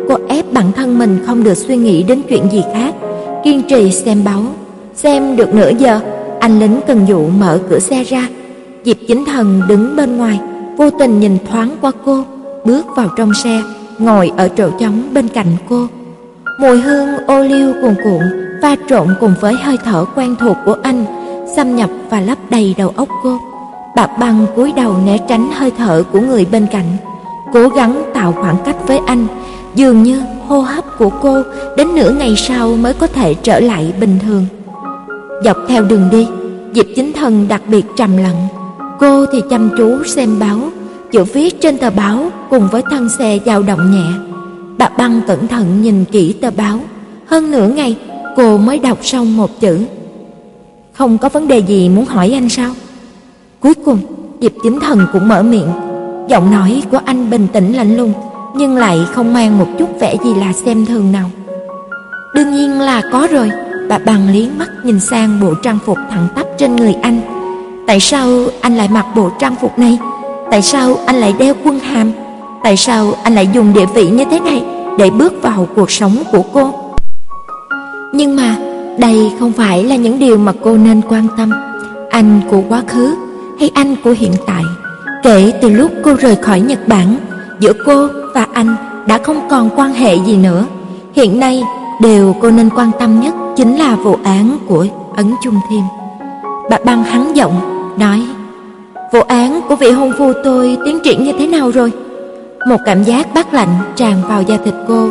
Cô ép bản thân mình không được suy nghĩ đến chuyện gì khác, kiên trì xem báo. Xem được nửa giờ, anh lính cần vụ mở cửa xe ra. Diệp Chính Thần đứng bên ngoài, vô tình nhìn thoáng qua cô, bước vào trong xe, ngồi ở chỗ trống bên cạnh cô. Mùi hương ô liu cuồn cuộn pha trộn cùng với hơi thở quen thuộc của anh, xâm nhập và lấp đầy đầu óc cô. Bạc Băng cúi đầu né tránh hơi thở của người bên cạnh, cố gắng tạo khoảng cách với anh. Dường như hô hấp của cô đến nửa ngày sau mới có thể trở lại bình thường. Dọc theo đường đi, Diệp Chính Thần đặc biệt trầm lặng. Cô thì chăm chú xem báo, chữ viết trên tờ báo cùng với thân xe dao động nhẹ. Bạc Băng cẩn thận nhìn kỹ tờ báo, hơn nửa ngày cô mới đọc xong một chữ. Không có vấn đề gì muốn hỏi anh sao? Cuối cùng, Diệp Chính Thần cũng mở miệng. Giọng nói của anh bình tĩnh lạnh lùng, nhưng lại không mang một chút vẻ gì là xem thường nào. Đương nhiên là có rồi. Bà Bằng liếc mắt nhìn sang bộ trang phục thẳng tắp trên người anh. Tại sao anh lại mặc bộ trang phục này? Tại sao anh lại đeo quân hàm? Tại sao anh lại dùng địa vị như thế này để bước vào cuộc sống của cô? Nhưng mà đây không phải là những điều mà cô nên quan tâm. Anh của quá khứ hay anh của hiện tại? Kể từ lúc cô rời khỏi Nhật Bản, giữa cô và anh đã không còn quan hệ gì nữa. Hiện nay, điều cô nên quan tâm nhất chính là vụ án của Ấn Chung Thiêm. Bà Băng hắn giọng nói, vụ án của vị hôn phu tôi tiến triển như thế nào rồi? Một cảm giác bát lạnh tràn vào da thịt cô.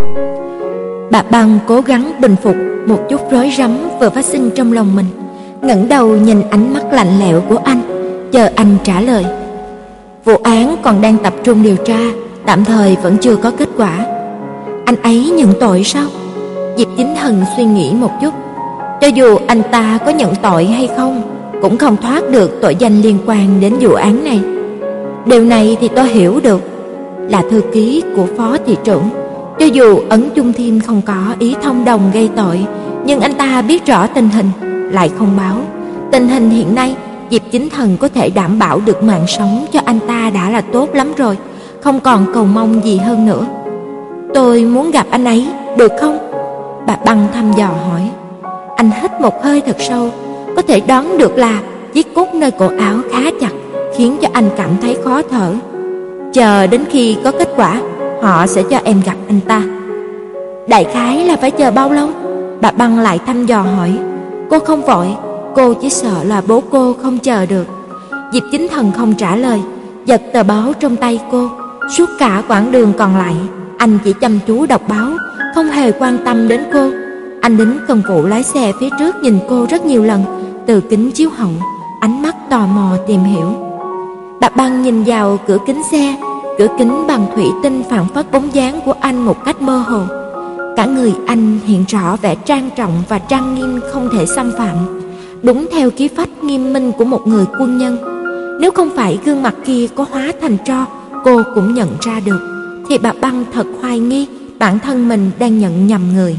Bà Băng cố gắng bình phục một chút rối rắm vừa phát sinh trong lòng mình, ngẩng đầu nhìn ánh mắt lạnh lẽo của anh, chờ anh trả lời. Vụ án còn đang tập trung điều tra, tạm thời vẫn chưa có kết quả. Anh ấy nhận tội sao? Diệp Chính Thần suy nghĩ một chút. Cho dù anh ta có nhận tội hay không, cũng không thoát được tội danh liên quan đến vụ án này. Điều này thì tôi hiểu được. Là thư ký của phó thị trưởng, cho dù Ấn Chung Thiêm không có ý thông đồng gây tội, nhưng anh ta biết rõ tình hình, lại không báo. Tình hình hiện nay, Diệp Chính Thần có thể đảm bảo được mạng sống cho anh ta đã là tốt lắm rồi, không còn cầu mong gì hơn nữa. Tôi muốn gặp anh ấy, được không? Bà Băng thăm dò hỏi. Anh hít một hơi thật sâu, có thể đoán được là chiếc cúc nơi cổ áo khá chặt, khiến cho anh cảm thấy khó thở. Chờ đến khi có kết quả, họ sẽ cho em gặp anh ta. Đại khái là phải chờ bao lâu? Bà Băng lại thăm dò hỏi. Cô không vội, cô chỉ sợ là bố cô không chờ được. Diệp Chính Thần không trả lời, giật tờ báo trong tay cô. Suốt cả quãng đường còn lại, anh chỉ chăm chú đọc báo, không hề quan tâm đến cô. Anh lính cần vụ lái xe phía trước nhìn cô rất nhiều lần, từ kính chiếu hậu, ánh mắt tò mò tìm hiểu. Bà Băng nhìn vào cửa kính xe, cửa kính bằng thủy tinh phản phất bóng dáng của anh một cách mơ hồ. Cả người anh hiện rõ vẻ trang trọng và trang nghiêm không thể xâm phạm, đúng theo khí phách nghiêm minh của một người quân nhân. Nếu không phải gương mặt kia có hóa thành tro, cô cũng nhận ra được, thì bà Băng thật hoài nghi bản thân mình đang nhận nhầm người.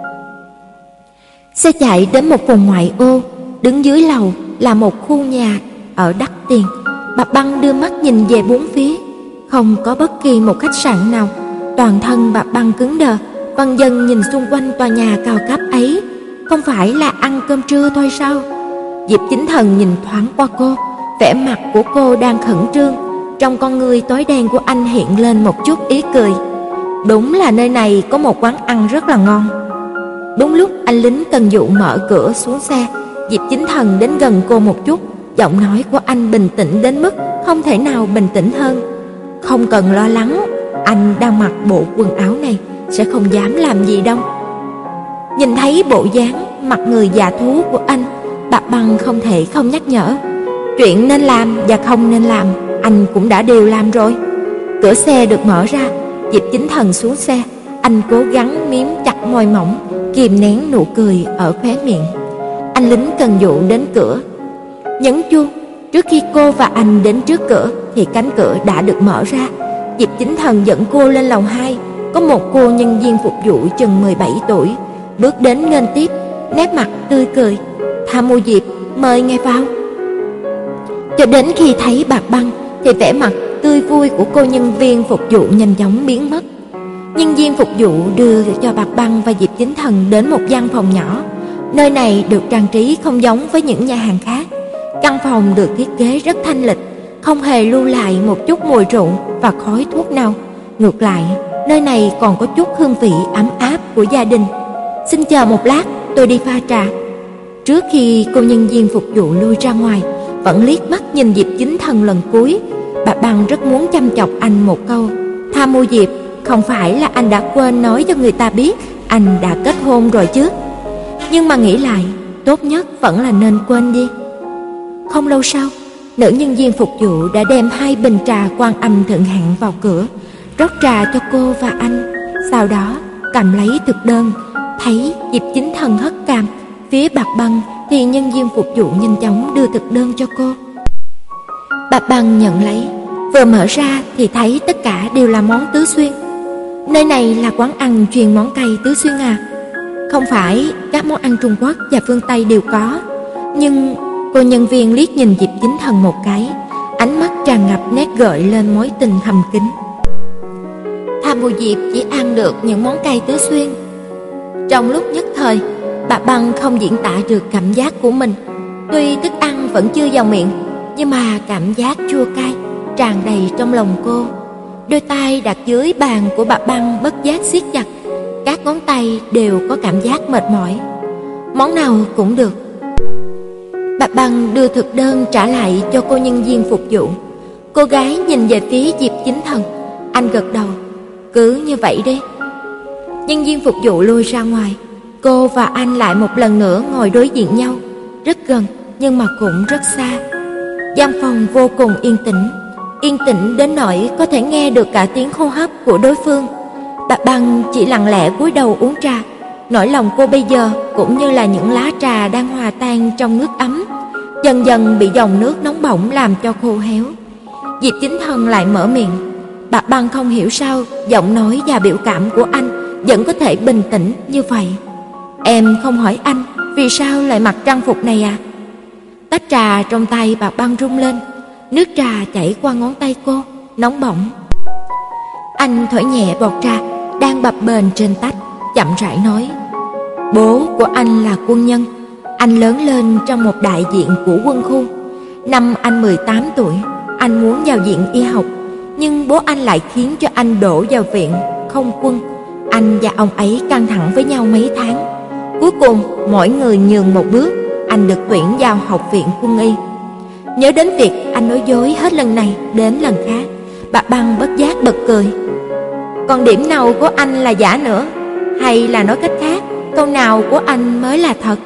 Xe chạy đến một vùng ngoại ô, đứng dưới lầu là một khu nhà ở đắt tiền. Bà Băng đưa mắt nhìn về bốn phía, không có bất kỳ một khách sạn nào. Toàn thân bà Băng cứng đờ, vân vân nhìn xung quanh tòa nhà cao cấp ấy. Không phải là ăn cơm trưa thôi sao? Diệp Chính Thần nhìn thoáng qua cô, vẻ mặt của cô đang khẩn trương. Trong con người tối đen của anh hiện lên một chút ý cười. Đúng là nơi này có một quán ăn rất là ngon. Đúng lúc anh lính cần vụ mở cửa xuống xe, Diệp Chính Thần đến gần cô một chút. Giọng nói của anh bình tĩnh đến mức không thể nào bình tĩnh hơn. Không cần lo lắng, anh đang mặc bộ quần áo này sẽ không dám làm gì đâu. Nhìn thấy bộ dáng mặt người già thú của anh, bà Băng không thể không nhắc nhở. Chuyện nên làm và không nên làm anh cũng đã đều làm rồi. Cửa xe được mở ra, Diệp Chính Thần xuống xe. Anh cố gắng miếm chặt môi mỏng, kìm nén nụ cười ở khóe miệng. Anh lính cần vụ đến cửa, nhấn chuông. Trước khi cô và anh đến trước cửa thì cánh cửa đã được mở ra. Diệp Chính Thần dẫn cô lên lầu hai. Có một cô nhân viên phục vụ chừng mười bảy tuổi bước đến nghênh tiếp, nét mặt tươi cười. Tham mưu Diệp, mời ngài vào. Cho đến khi thấy Bạc Băng thì vẻ mặt tươi vui của cô nhân viên phục vụ nhanh chóng biến mất. Nhân viên phục vụ đưa cho Bạc Băng và Diệp Chính Thần đến một gian phòng nhỏ. Nơi này được trang trí không giống với những nhà hàng khác. Căn phòng được thiết kế rất thanh lịch, không hề lưu lại một chút mùi rượu và khói thuốc nào. Ngược lại, nơi này còn có chút hương vị ấm áp của gia đình. Xin chờ một lát, tôi đi pha trà. Trước khi cô nhân viên phục vụ lui ra ngoài, vẫn liếc mắt nhìn Diệp Chính Thần lần cuối. Bà Băng rất muốn chăm chọc anh một câu: Tham Mưu Diệp, không phải là anh đã quên nói cho người ta biết anh đã kết hôn rồi chứ? Nhưng mà nghĩ lại, tốt nhất vẫn là nên quên đi. Không lâu sau, nữ nhân viên phục vụ đã đem hai bình trà Quan Âm thượng hạng vào cửa, rót trà cho cô và anh. Sau đó cầm lấy thực đơn, thấy Diệp Chính Thần hất cằm. Phía Bạc Băng thì nhân viên phục vụ nhanh chóng đưa thực đơn cho cô. Bạc Băng nhận lấy, vừa mở ra thì thấy tất cả đều là món tứ xuyên. Nơi này là quán ăn chuyên món cay tứ xuyên à? Không phải, các món ăn Trung Quốc và phương Tây đều có. Nhưng cô nhân viên liếc nhìn Diệp Chính Thần một cái, ánh mắt tràn ngập nét gợi lên mối tình thầm kín. Tham Mưu Diệp chỉ ăn được những món cay tứ xuyên. Trong lúc nhất thời, Bà Băng không diễn tả được cảm giác của mình. Tuy thức ăn vẫn chưa vào miệng, nhưng mà cảm giác chua cay tràn đầy trong lòng cô. Đôi tay đặt dưới bàn của Bà Băng bất giác siết chặt, các ngón tay đều có cảm giác mệt mỏi. Món nào cũng được. Bà Băng đưa thực đơn trả lại cho cô nhân viên phục vụ. Cô gái nhìn về phía Diệp Chính Thần. Anh gật đầu. Cứ như vậy đi. Nhân viên phục vụ lui ra ngoài. Cô và anh lại một lần nữa ngồi đối diện nhau, rất gần nhưng mà cũng rất xa. Gian phòng vô cùng yên tĩnh, yên tĩnh đến nỗi có thể nghe được cả tiếng hô hấp của đối phương. Bà Băng chỉ lặng lẽ cúi đầu uống trà. Nỗi lòng cô bây giờ cũng như là những lá trà đang hòa tan trong nước ấm, dần dần bị dòng nước nóng bỏng làm cho khô héo. Diệp Chính Thần lại mở miệng. Bà Băng không hiểu sao giọng nói và biểu cảm của anh vẫn có thể bình tĩnh như vậy. Em không hỏi anh vì sao lại mặc trang phục này à? Tách trà trong tay bà Băng rung lên, nước trà chảy qua ngón tay cô, nóng bỏng. Anh thổi nhẹ bọt trà đang bập bềnh trên tách, chậm rãi nói: Bố của anh là quân nhân. Anh lớn lên trong một đại viện của quân khu. Năm anh mười tám tuổi, anh muốn vào viện y học, nhưng bố anh lại khiến cho anh đổ vào viện không quân. Anh và ông ấy căng thẳng với nhau mấy tháng. Cuối cùng, mỗi người nhường một bước, anh được tuyển vào học viện quân y. Nhớ đến việc anh nói dối hết lần này đến lần khác, bà Băng bất giác bật cười. Còn điểm nào của anh là giả nữa? Hay là nói cách khác, câu nào của anh mới là thật?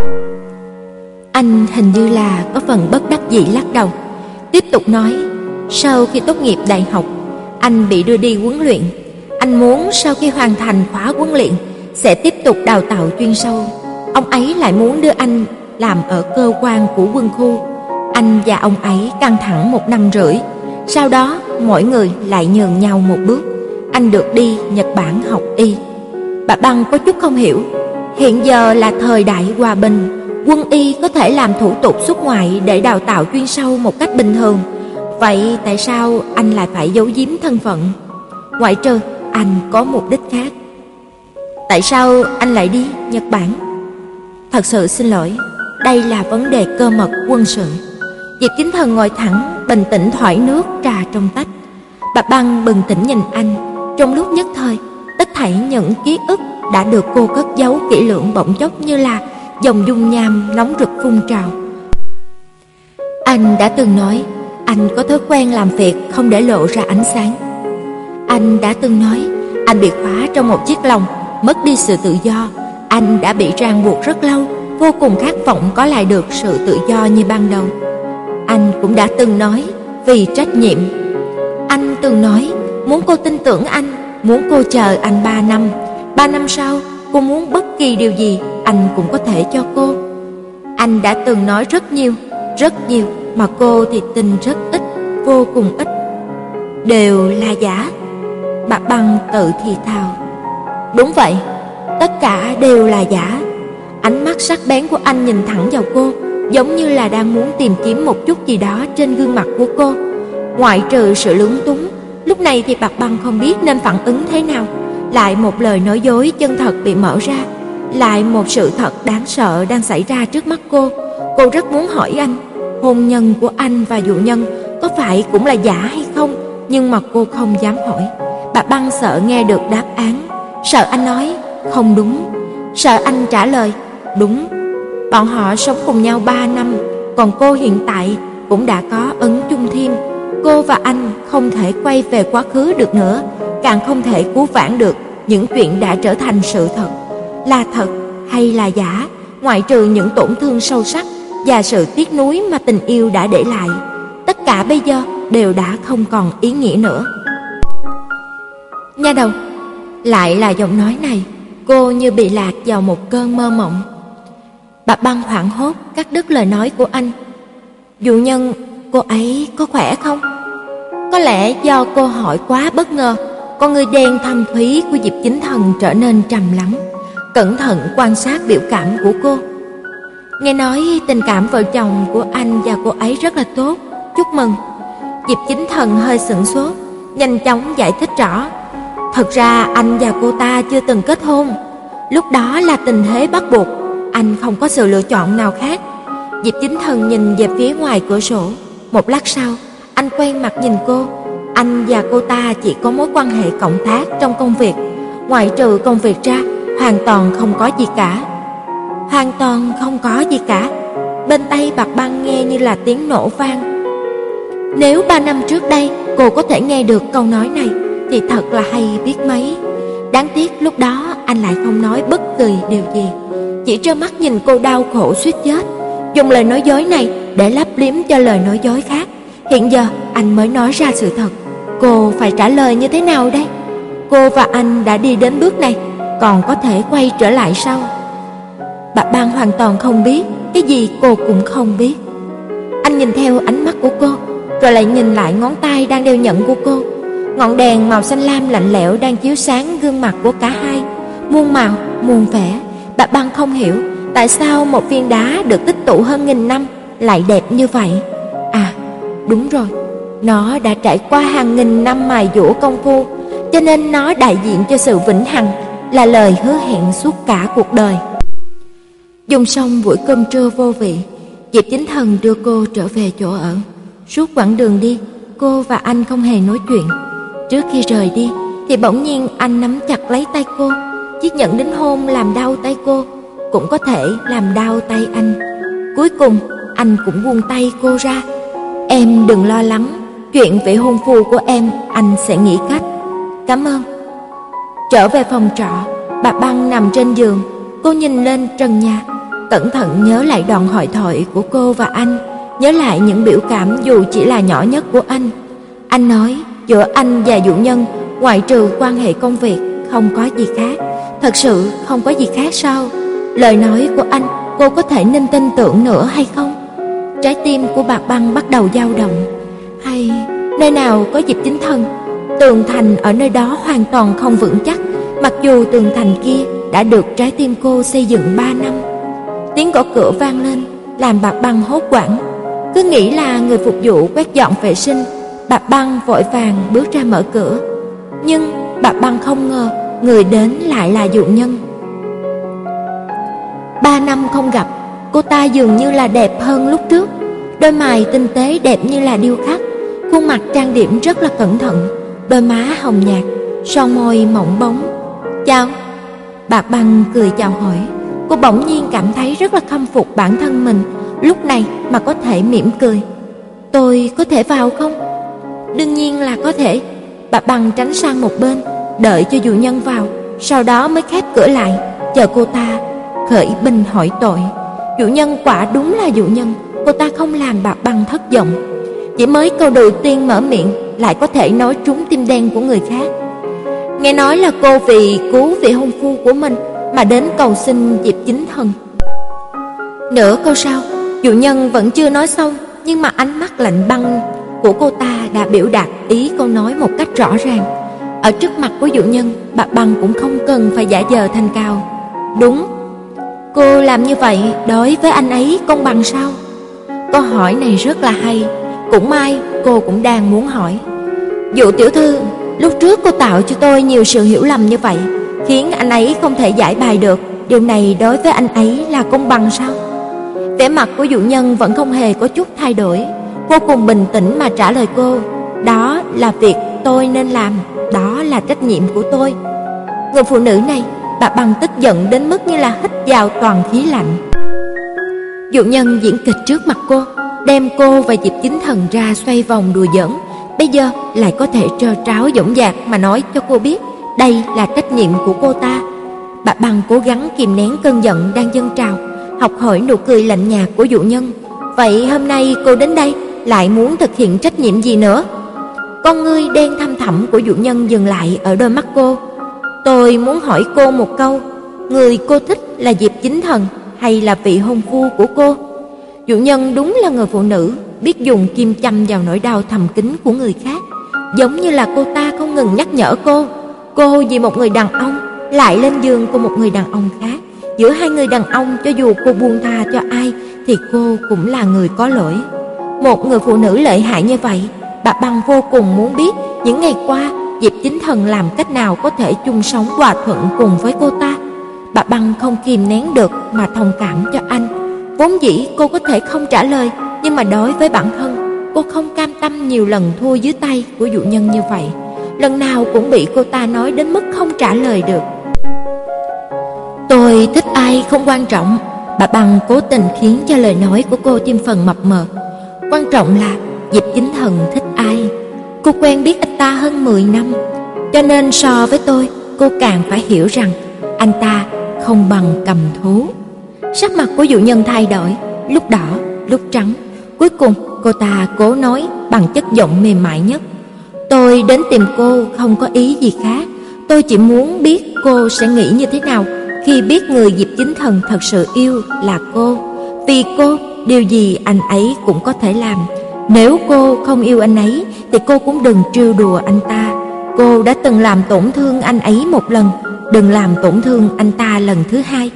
Anh hình như là có phần bất đắc dĩ lắc đầu, tiếp tục nói: Sau khi tốt nghiệp đại học, anh bị đưa đi huấn luyện. Anh muốn sau khi hoàn thành khóa huấn luyện sẽ tiếp tục đào tạo chuyên sâu. Ông ấy lại muốn đưa anh làm ở cơ quan của quân khu. Anh và ông ấy căng thẳng một năm rưỡi. Sau đó mỗi người lại nhường nhau một bước. Anh được đi Nhật Bản học y. Bà Băng có chút không hiểu. Hiện giờ là thời đại hòa bình, quân y có thể làm thủ tục xuất ngoại để đào tạo chuyên sâu một cách bình thường. Vậy tại sao anh lại phải giấu giếm thân phận? Ngoại trừ anh có mục đích khác. Tại sao anh lại đi Nhật Bản? Thật sự xin lỗi, đây là vấn đề cơ mật quân sự. Diệp Chính Thần ngồi thẳng, bình tĩnh thổi nước trà trong tách. Bà Băng bừng tỉnh nhìn anh. Trong lúc nhất thời, tất thảy những ký ức đã được cô cất giấu kỹ lưỡng bỗng chốc như là dòng dung nham nóng rực phun trào. Anh đã từng nói anh có thói quen làm việc không để lộ ra ánh sáng. Anh đã từng nói anh bị khóa trong một chiếc lồng, mất đi sự tự do. Anh đã bị ràng buộc rất lâu, vô cùng khát vọng có lại được sự tự do như ban đầu. Anh cũng đã từng nói vì trách nhiệm. Anh từng nói muốn cô tin tưởng anh, muốn cô chờ anh ba năm. Ba năm sau, cô muốn bất kỳ điều gì, anh cũng có thể cho cô. Anh đã từng nói rất nhiều, rất nhiều, mà cô thì tin rất ít, vô cùng ít. Đều là giả. Bà Băng tự thì thào. Đúng vậy, tất cả đều là giả. Ánh mắt sắc bén của anh nhìn thẳng vào cô, giống như là đang muốn tìm kiếm một chút gì đó trên gương mặt của cô. Ngoại trừ sự lúng túng, lúc này thì Bạc Băng không biết nên phản ứng thế nào. lại một lời nói dối chân thật bị mở ra, lại một sự thật đáng sợ đang xảy ra trước mắt cô. Cô rất muốn hỏi anh, hôn nhân của anh và dụ nhân có phải cũng là giả hay không, nhưng mà cô không dám hỏi. Bà Băng sợ nghe được đáp án, sợ anh nói không đúng, sợ anh trả lời đúng. Bọn họ sống cùng nhau ba năm, còn cô hiện tại cũng đã có ấn chung thêm. Cô và anh không thể quay về quá khứ được nữa, càng không thể cứu vãn được những chuyện đã trở thành sự thật. Là thật hay là giả, ngoại trừ những tổn thương sâu sắc và sự tiếc nuối mà tình yêu đã để lại, tất cả bây giờ đều đã không còn ý nghĩa nữa. Nha đầu, lại là giọng nói này. Cô như bị lạc vào một cơn mơ mộng. Bà Băng hoảng hốt cắt đứt lời nói của anh. Dụ nhân, cô ấy có khỏe không? Có lẽ do cô hỏi quá bất ngờ, con người đen thâm thúy của Diệp Chính Thần trở nên trầm lắng, cẩn thận quan sát biểu cảm của cô. Nghe nói tình cảm vợ chồng của anh và cô ấy rất là tốt, chúc mừng. Diệp Chính Thần hơi sửng sốt, nhanh chóng giải thích rõ. Thật ra anh và cô ta chưa từng kết hôn, lúc đó là tình thế bắt buộc, anh không có sự lựa chọn nào khác. Diệp Chính Thần nhìn về phía ngoài cửa sổ. Một lát sau, anh quen mặt nhìn cô. Anh và cô ta chỉ có mối quan hệ cộng tác trong công việc, ngoại trừ công việc ra, hoàn toàn không có gì cả. Hoàn toàn không có gì cả. Bên tai Bạc Băng nghe như là tiếng nổ vang. Nếu ba năm trước đây cô có thể nghe được câu nói này thì thật là hay biết mấy. Đáng tiếc lúc đó anh lại không nói bất kỳ điều gì, chỉ trơ mắt nhìn cô đau khổ suýt chết, dùng lời nói dối này để lấp liếm cho lời nói dối khác. Hiện giờ anh mới nói ra sự thật. Cô phải trả lời như thế nào đây? Cô và anh đã đi đến bước này, còn có thể quay trở lại sao? Bà Băng hoàn toàn không biết, cái gì cô cũng không biết. Anh nhìn theo ánh mắt của cô, rồi lại nhìn lại ngón tay đang đeo nhẫn của cô. Ngọn đèn màu xanh lam lạnh lẽo đang chiếu sáng gương mặt của cả hai, muôn màu, muôn vẻ. Bà Băng không hiểu tại sao một viên đá được tích tụ hơn nghìn năm lại đẹp như vậy. À, đúng rồi, nó đã trải qua hàng nghìn năm mài dũa công phu, cho nên nó đại diện cho sự vĩnh hằng, là lời hứa hẹn suốt cả cuộc đời. Dùng xong buổi cơm trưa vô vị, Diệp Chính Thần đưa cô trở về chỗ ở. Suốt quãng đường đi, cô và anh không hề nói chuyện. Trước khi rời đi thì bỗng nhiên anh nắm chặt lấy tay cô. Chiếc nhẫn đính hôn làm đau tay cô, cũng có thể làm đau tay anh. Cuối cùng anh cũng buông tay cô ra. Em đừng lo lắng, chuyện vị hôn phu của em anh sẽ nghĩ cách. Cảm ơn. Trở về phòng trọ, bà Băng nằm trên giường. Cô nhìn lên trần nhà, cẩn thận nhớ lại đoạn hội thoại của cô và anh, nhớ lại những biểu cảm dù chỉ là nhỏ nhất của anh. Anh nói giữa anh và dụ nhân, ngoại trừ quan hệ công việc, không có gì khác. Thật sự không có gì khác sao? Lời nói của anh cô có thể nên tin tưởng nữa hay không? Trái tim của Bạc Băng bắt đầu dao động. Hay nơi nào có Diệp Chính Thần? Tường thành ở nơi đó hoàn toàn không vững chắc, mặc dù tường thành kia đã được trái tim cô xây dựng ba năm. Tiếng gõ cửa vang lên, làm Bạc Băng hốt hoảng. Cứ nghĩ là người phục vụ quét dọn vệ sinh, Bạc Băng vội vàng bước ra mở cửa. Nhưng Bạc Băng không ngờ người đến lại là dụ nhân. Ba năm không gặp, cô ta dường như là đẹp hơn lúc trước. Đôi mày tinh tế đẹp như là điêu khắc, khuôn mặt trang điểm rất là cẩn thận, đôi má hồng nhạt, son môi mỏng bóng. Chào. Bạc Băng cười chào hỏi. Cô bỗng nhiên cảm thấy rất là khâm phục bản thân mình, lúc này mà có thể mỉm cười. Tôi có thể vào không? Đương nhiên là có thể. Bạc Băng tránh sang một bên, đợi cho dụ nhân vào, sau đó mới khép cửa lại, chờ cô ta khởi binh hỏi tội. Dụ nhân quả đúng là dụ nhân, cô ta không làm Bạc Băng thất vọng. Chỉ mới câu đầu tiên mở miệng lại có thể nói trúng tim đen của người khác. Nghe nói là cô vì cứu vị hôn phu của mình mà đến cầu xin Diệp Chính Thần. Nửa câu sau, dụ nhân vẫn chưa nói xong, nhưng mà ánh mắt lạnh băng của cô ta đã biểu đạt ý câu nói một cách rõ ràng. Ở trước mặt của dụ nhân, Bạc Băng cũng không cần phải giả vờ thanh cao. Đúng. Cô làm như vậy đối với anh ấy công bằng sao? Câu hỏi này rất là hay, cũng may cô cũng đang muốn hỏi. Dụ tiểu thư, Lúc trước cô tạo cho tôi nhiều sự hiểu lầm như vậy, khiến anh ấy không thể giải bài được. Điều này đối với anh ấy là công bằng sao? Vẻ mặt của dụ nhân vẫn không hề có chút thay đổi, vô cùng bình tĩnh mà trả lời cô. Đó là việc tôi nên làm, đó là trách nhiệm của tôi. Người phụ nữ này, bà Bằng tức giận đến mức như là hít vào toàn khí lạnh. Dụ nhân diễn kịch trước mặt cô, đem cô và Diệp Chính Thần ra xoay vòng đùa giỡn, bây giờ lại có thể trơ tráo dõng dạc mà nói cho cô biết đây là trách nhiệm của cô ta. Bà Bằng cố gắng kìm nén cơn giận đang dâng trào, học hỏi nụ cười lạnh nhạt của dụ nhân. Vậy hôm nay cô đến đây lại muốn thực hiện trách nhiệm gì nữa? Con ngươi đen thăm thẳm của dụ nhân dừng lại ở đôi mắt cô. Tôi muốn hỏi cô một câu, người cô thích là Diệp Chính Thần hay là vị hôn phu của cô? Dụ nhân đúng là người phụ nữ biết dùng kim châm vào nỗi đau thầm kín của người khác, giống như là cô ta không ngừng nhắc nhở cô. Cô vì một người đàn ông lại lên giường của một người đàn ông khác. Giữa hai người đàn ông, cho dù cô buông tha cho ai thì cô cũng là người có lỗi. Một người phụ nữ lợi hại như vậy, bà Bằng vô cùng muốn biết những ngày qua Diệp Chính Thần làm cách nào có thể chung sống hòa thuận cùng với cô ta. Bà Bằng không kìm nén được mà thông cảm cho anh. Vốn dĩ cô có thể không trả lời, nhưng mà đối với bản thân, cô không cam tâm nhiều lần thua dưới tay của dụ nhân như vậy. Lần nào cũng bị cô ta nói đến mức không trả lời được. Tôi thích ai không quan trọng. Bà Bằng cố tình khiến cho lời nói của cô thêm phần mập mờ. Quan trọng là Diệp Chính Thần thích ai. Cô quen biết anh ta hơn mười năm, cho nên so với tôi, cô càng phải hiểu rằng anh ta không bằng cầm thú. Sắc mặt của dụ nhân thay đổi, lúc đỏ, lúc trắng. Cuối cùng cô ta cố nói bằng chất giọng mềm mại nhất. Tôi đến tìm cô không có ý gì khác. Tôi chỉ muốn biết cô sẽ nghĩ như thế nào khi biết người Diệp Chính Thần thật sự yêu là cô. Vì cô, điều gì anh ấy cũng có thể làm. Nếu cô không yêu anh ấy thì cô cũng đừng trêu đùa anh ta. Cô đã từng làm tổn thương anh ấy một lần, đừng làm tổn thương anh ta lần thứ hai.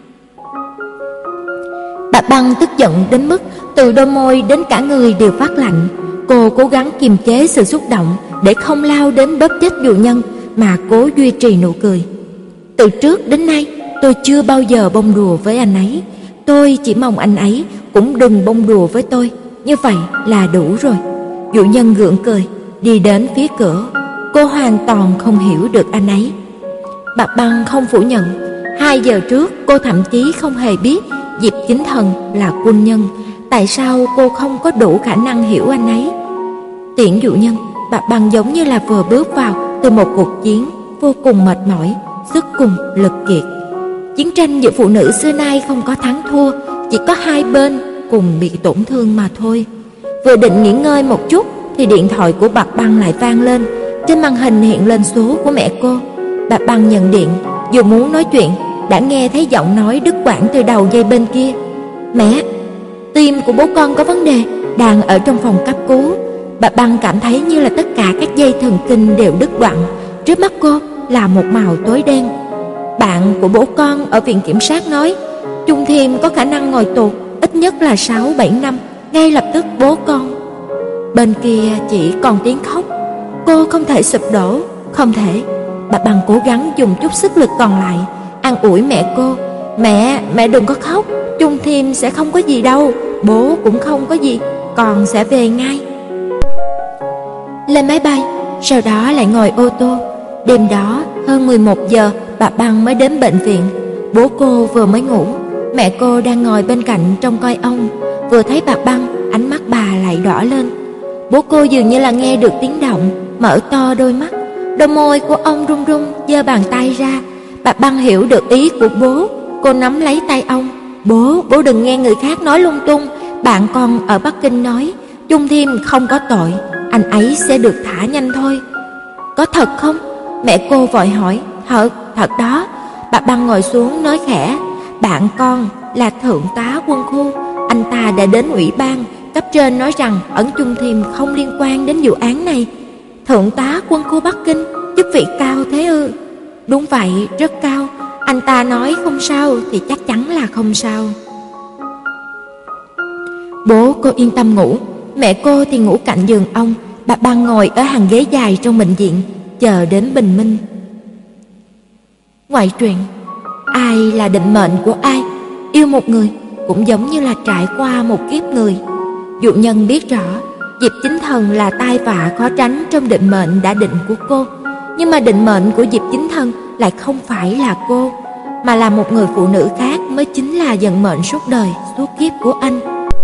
Bà Băng tức giận đến mức từ đôi môi đến cả người đều phát lạnh. Cô cố gắng kiềm chế sự xúc động để không lao đến bóp chết dụ nhân, mà cố duy trì nụ cười. Từ trước đến nay tôi chưa bao giờ bông đùa với anh ấy. Tôi chỉ mong anh ấy cũng đừng bông đùa với tôi. Như vậy là đủ rồi. Dụ nhân gượng cười, đi đến phía cửa. Cô hoàn toàn không hiểu được anh ấy. Bà Băng không phủ nhận. Hai giờ trước cô thậm chí không hề biết Diệp Chính Thần là quân nhân. Tại sao cô không có đủ khả năng hiểu anh ấy? Tiễn dụ nhân, bà Băng giống như là vừa bước vào từ một cuộc chiến, vô cùng mệt mỏi, sức cùng lực kiệt. Chiến tranh giữa phụ nữ xưa nay không có thắng thua, chỉ có hai bên cùng bị tổn thương mà thôi. Vừa định nghỉ ngơi một chút thì điện thoại của bà Băng lại vang lên. Trên màn hình hiện lên số của mẹ cô. Bà Băng nhận điện, dù muốn nói chuyện đã nghe thấy giọng nói đứt quãng từ đầu dây bên kia. Mẹ, tim của bố con có vấn đề, đang ở trong phòng cấp cứu. Bà Băng cảm thấy như là tất cả các dây thần kinh đều đứt đoạn. Trước mắt cô là một màu tối đen. Bạn của bố con ở viện kiểm sát nói Chung Thiêm có khả năng ngồi tù ít nhất là sáu bảy năm. Ngay lập tức bố con. Bên kia chỉ còn tiếng khóc. Cô không thể sụp đổ, không thể. Bà Băng cố gắng dùng chút sức lực còn lại an ủi mẹ cô. Mẹ, mẹ đừng có khóc, Chung Thiêm sẽ không có gì đâu, bố cũng không có gì, con sẽ về ngay. Lên máy bay, sau đó lại ngồi ô tô. Đêm đó hơn mười một giờ bà Băng mới đến bệnh viện. Bố cô vừa mới ngủ, mẹ cô đang ngồi bên cạnh trông coi ông. Vừa thấy bà Băng, ánh mắt bà lại đỏ lên. Bố cô dường như là nghe được tiếng động, mở to đôi mắt. Đôi môi của ông run run, giơ bàn tay ra. Bà Băng hiểu được ý của bố. Cô nắm lấy tay ông. Bố, bố đừng nghe người khác nói lung tung. Bạn con ở Bắc Kinh nói Chung Thiêm không có tội, anh ấy sẽ được thả nhanh thôi. Có thật không? Mẹ cô vội hỏi. Thật, thật đó. Bà Băng ngồi xuống nói khẽ. Bạn con là thượng tá quân khu. Anh ta đã đến ủy ban, cấp trên nói rằng ẩn Chung Thiêm không liên quan đến vụ án này. Thượng tá quân khu Bắc Kinh, chức vị cao thế ư? Đúng vậy, rất cao. Anh ta nói không sao thì chắc chắn là không sao. Bố cô yên tâm ngủ. Mẹ cô thì ngủ cạnh giường ông. Bà Băng ngồi ở hàng ghế dài trong bệnh viện. chờ đến bình minh. Ngoại truyện: ai là định mệnh của ai? Yêu một người cũng giống như là trải qua một kiếp người. Dụ Nhân biết rõ Diệp Chính Thần là tai vạ khó tránh trong định mệnh đã định của cô, nhưng mà định mệnh của Diệp Chính Thần lại không phải là cô, mà là một người phụ nữ khác mới chính là vận mệnh suốt đời, suốt kiếp của anh.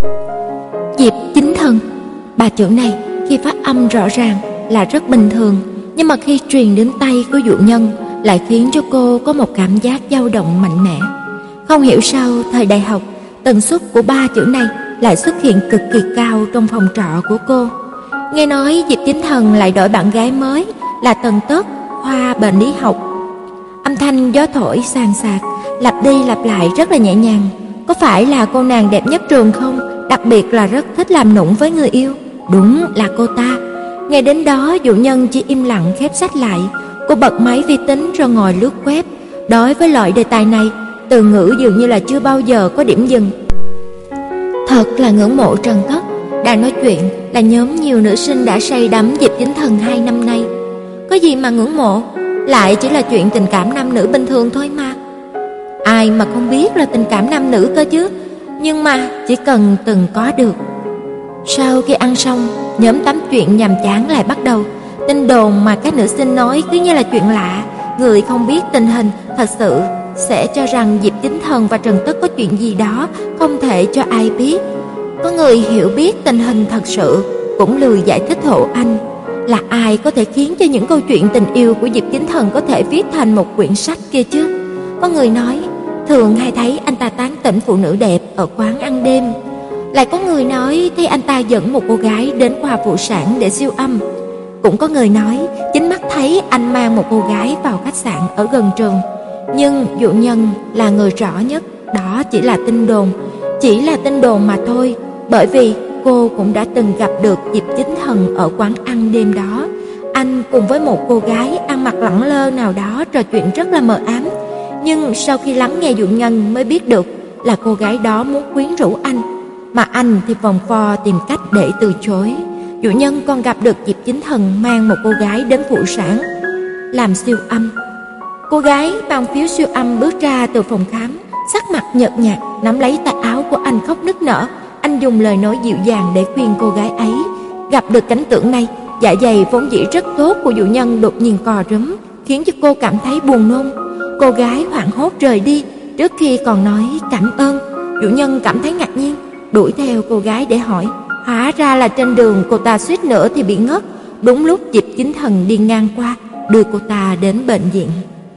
Diệp Chính Thần, ba chữ này khi phát âm rõ ràng là rất bình thường, nhưng mà khi truyền đến tay của Dụ Nhân lại khiến cho cô có một cảm giác dao động mạnh mẽ. Không hiểu sao thời đại học, tần suất của ba chữ này lại xuất hiện cực kỳ cao trong phòng trọ của cô. Nghe nói Diệp Chính Thần lại đổi bạn gái mới là Tần Tất, khoa bệnh lý học. Âm thanh gió thổi xàn xạc, lặp đi lặp lại rất là nhẹ nhàng. Có phải là cô nàng đẹp nhất trường không? Đặc biệt là rất thích làm nũng với người yêu. Đúng là cô ta. Nghe đến đó, Dụ Nhân chỉ im lặng khép sách lại. Cô bật máy vi tính rồi ngồi lướt web. Đối với loại đề tài này, từ ngữ dường như là chưa bao giờ có điểm dừng. Thật là ngưỡng mộ Trần Tất. Đang nói chuyện là nhóm nhiều nữ sinh đã say đắm Diệp Chính Thần hai năm nay. Có gì mà ngưỡng mộ, lại chỉ là chuyện tình cảm nam nữ bình thường thôi mà. Ai mà không biết là tình cảm nam nữ cơ chứ. Nhưng mà chỉ cần từng có được. Sau khi ăn xong, nhóm tám chuyện nhàm chán lại bắt đầu. Tin đồn mà các nữ sinh nói cứ như là chuyện lạ. Người không biết tình hình thật sự sẽ cho rằng Diệp Chính Thần và Trần Tất có chuyện gì đó không thể cho ai biết. Có người hiểu biết tình hình thật sự cũng lười giải thích hộ anh. Là ai có thể khiến cho những câu chuyện tình yêu của Diệp Chính Thần có thể viết thành một quyển sách kia chứ? Có người nói thường hay thấy anh ta tán tỉnh phụ nữ đẹp ở quán ăn đêm. Lại có người nói thấy anh ta dẫn một cô gái đến khoa phụ sản để siêu âm. Cũng có người nói chính mắt thấy anh mang một cô gái vào khách sạn ở gần trường. Nhưng Dụ Nhân là người rõ nhất, đó chỉ là tin đồn, chỉ là tin đồn mà thôi. Bởi vì cô cũng đã từng gặp được Diệp Chính Thần ở quán ăn đêm đó. Anh cùng với một cô gái ăn mặc lẳng lơ nào đó trò chuyện rất là mờ ám. Nhưng sau khi lắng nghe Dụ Nhân mới biết được là cô gái đó muốn quyến rũ anh, mà anh thì vòng vo tìm cách để từ chối. Dụ Nhân còn gặp được Diệp Chính Thần mang một cô gái đến phụ sản làm siêu âm. Cô gái mang phiếu siêu âm bước ra từ phòng khám, sắc mặt nhợt nhạt, nắm lấy tay áo của anh khóc nức nở. Anh dùng lời nói dịu dàng để khuyên cô gái ấy. Gặp được cảnh tượng này, dạ dày vốn dĩ rất tốt của Dụ Nhân đột nhiên co rúm, khiến cho cô cảm thấy buồn nôn. Cô gái hoảng hốt rời đi, trước khi còn nói cảm ơn. Dụ Nhân cảm thấy ngạc nhiên, đuổi theo cô gái để hỏi. Hóa ra là trên đường cô ta suýt nữa thì bị ngất. Đúng lúc Diệp Chính Thần đi ngang qua, đưa cô ta đến bệnh viện.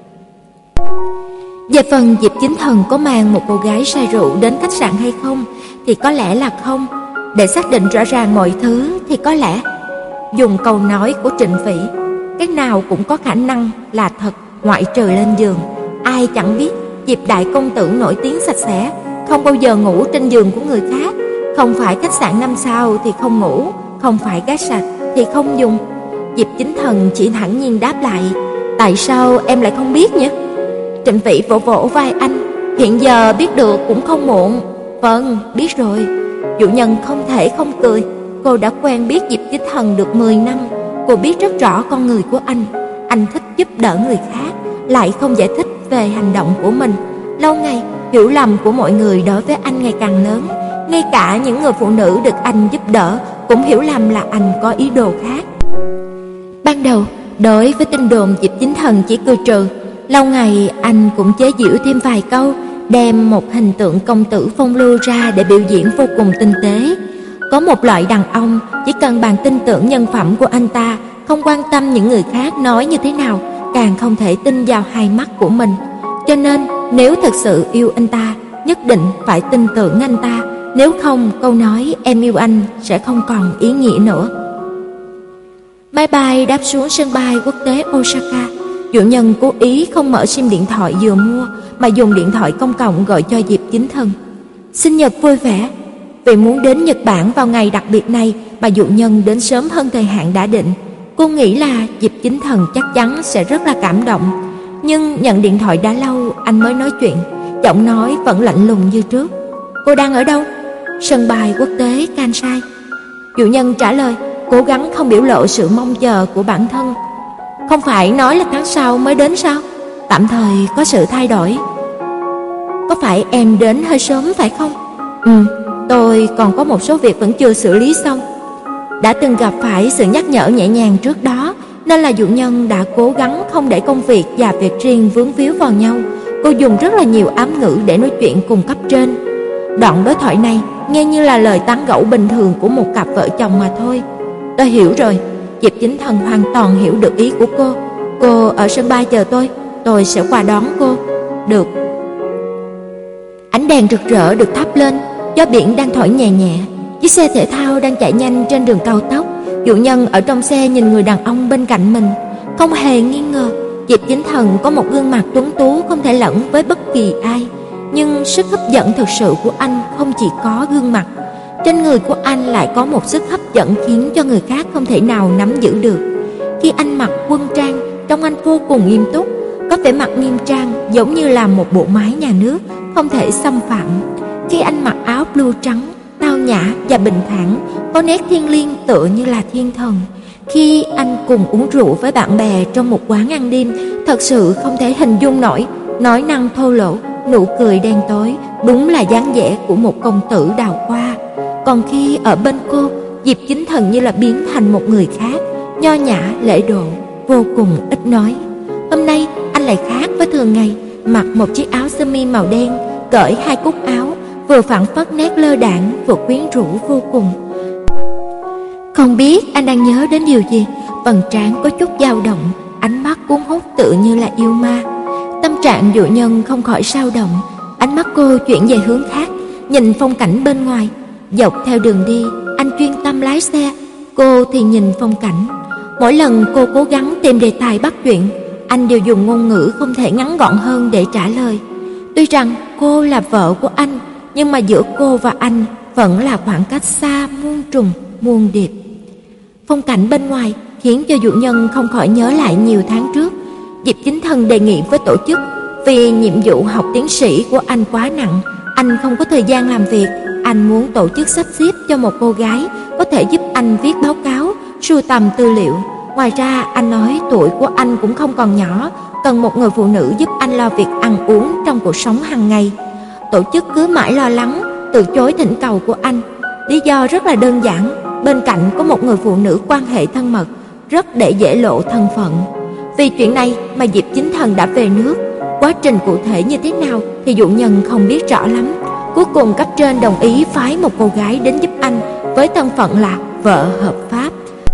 Về phần Diệp Chính Thần có mang một cô gái say rượu đến khách sạn hay không thì có lẽ là không. Để xác định rõ ràng mọi thứ thì có lẽ dùng câu nói của Trịnh Phỉ, cái nào cũng có khả năng là thật ngoại trừ lên giường. Ai chẳng biết Diệp đại công tử nổi tiếng sạch sẽ, không bao giờ ngủ trên giường của người khác. Không phải khách sạn năm sao thì không ngủ, không phải gác sạch thì không dùng. Diệp Chính Thần chỉ thản nhiên đáp lại, tại sao em lại không biết nhỉ? Trịnh Vĩ vỗ vỗ vai anh, hiện giờ biết được cũng không muộn. Vâng, biết rồi. Dụ Nhân không thể không cười. Cô đã quen biết Diệp Chính Thần được mười năm. Cô biết rất rõ con người của anh. Anh thích giúp đỡ người khác, lại không giải thích về hành động của mình. Lâu ngày, hiểu lầm của mọi người đối với anh ngày càng lớn. Ngay cả những người phụ nữ được anh giúp đỡ cũng hiểu lầm là anh có ý đồ khác. Ban đầu, đối với tin đồn Diệp Chính Thần chỉ cười trừ. Lâu ngày anh cũng chế giễu thêm vài câu, đem một hình tượng công tử phong lưu ra để biểu diễn vô cùng tinh tế. Có một loại đàn ông chỉ cần bàn tin tưởng nhân phẩm của anh ta, không quan tâm những người khác nói như thế nào, càng không thể tin vào hai mắt của mình. Cho nên nếu thật sự yêu anh ta, nhất định phải tin tưởng anh ta. Nếu không, câu nói em yêu anh sẽ không còn ý nghĩa nữa. Máy bay đáp xuống sân bay quốc tế Osaka. Dụ Nhân cố ý không mở sim điện thoại vừa mua, mà dùng điện thoại công cộng gọi cho Diệp Chính Thần. Sinh nhật vui vẻ. Vì muốn đến Nhật Bản vào ngày đặc biệt này mà Dụ Nhân đến sớm hơn thời hạn đã định. Cô nghĩ là Diệp Chính Thần chắc chắn sẽ rất là cảm động. Nhưng nhận điện thoại đã lâu anh mới nói chuyện, giọng nói vẫn lạnh lùng như trước. Cô đang ở đâu? Sân bay quốc tế Kansai. Dụ Nhân trả lời, cố gắng không biểu lộ sự mong chờ của bản thân. Không phải nói là tháng sau mới đến sao? Tạm thời có sự thay đổi. Có phải em đến hơi sớm phải không? Ừ, tôi còn có một số việc vẫn chưa xử lý xong. Đã từng gặp phải sự nhắc nhở nhẹ nhàng trước đó, nên là dụ nhân đã cố gắng không để công việc và việc riêng vướng víu vào nhau. Cô dùng rất là nhiều ám ngữ để nói chuyện cùng cấp trên. Đoạn đối thoại này nghe như là lời tán gẫu bình thường của một cặp vợ chồng mà thôi. Tôi hiểu rồi. Diệp Chính Thần hoàn toàn hiểu được ý của cô. Cô ở sân bay chờ tôi, tôi sẽ qua đón cô. Được. Ánh đèn rực rỡ được thắp lên, gió biển đang thổi nhẹ nhẹ. Chiếc xe thể thao đang chạy nhanh trên đường cao tốc. Dụ nhân ở trong xe nhìn người đàn ông bên cạnh mình, không hề nghi ngờ Diệp Chính Thần có một gương mặt tuấn tú không thể lẫn với bất kỳ ai. Nhưng sức hấp dẫn thực sự của anh không chỉ có gương mặt. Trên người của anh lại có một sức hấp dẫn khiến cho người khác không thể nào nắm giữ được. Khi anh mặc quân trang, trông anh vô cùng nghiêm túc, có vẻ mặt nghiêm trang giống như là một bộ máy nhà nước, không thể xâm phạm. Khi anh mặc áo blue trắng, tao nhã và bình thản, có nét thiêng liêng tựa như là thiên thần. Khi anh cùng uống rượu với bạn bè trong một quán ăn đêm, thật sự không thể hình dung nổi, nói năng thô lỗ, nụ cười đen tối, đúng là dáng vẻ của một công tử đào hoa. Còn khi ở bên cô, Diệp Chính Thần như là biến thành một người khác, nho nhã lễ độ, vô cùng ít nói. Hôm nay anh lại khác với thường ngày, mặc một chiếc áo sơ mi màu đen, cởi hai cúc áo, vừa phảng phất nét lơ đãng vừa quyến rũ vô cùng. Không biết anh đang nhớ đến điều gì, vầng trán có chút dao động, ánh mắt cuốn hút tựa như là yêu ma. Tâm trạng dụ nhân không khỏi sao động, ánh mắt cô chuyển về hướng khác, nhìn phong cảnh bên ngoài. Dọc theo đường đi, anh chuyên tâm lái xe, cô thì nhìn phong cảnh. Mỗi lần cô cố gắng tìm đề tài bắt chuyện, anh đều dùng ngôn ngữ không thể ngắn gọn hơn để trả lời. Tuy rằng cô là vợ của anh, nhưng mà giữa cô và anh vẫn là khoảng cách xa muôn trùng muôn điệp. Phong cảnh bên ngoài khiến cho dụ nhân không khỏi nhớ lại nhiều tháng trước, Diệp Chính Thần đề nghị với tổ chức, vì nhiệm vụ học tiến sĩ của anh quá nặng, anh không có thời gian làm việc. Anh muốn tổ chức sắp xếp cho một cô gái có thể giúp anh viết báo cáo, sưu tầm tư liệu. Ngoài ra anh nói tuổi của anh cũng không còn nhỏ, cần một người phụ nữ giúp anh lo việc ăn uống trong cuộc sống hàng ngày. Tổ chức cứ mãi lo lắng, từ chối thỉnh cầu của anh. Lý do rất là đơn giản, bên cạnh có một người phụ nữ quan hệ thân mật, rất để dễ lộ thân phận. Vì chuyện này mà Diệp Chính Thần đã về nước. Quá trình cụ thể như thế nào thì dụ nhân không biết rõ lắm. Cuối cùng cấp trên đồng ý phái một cô gái đến giúp anh với thân phận là vợ hợp pháp.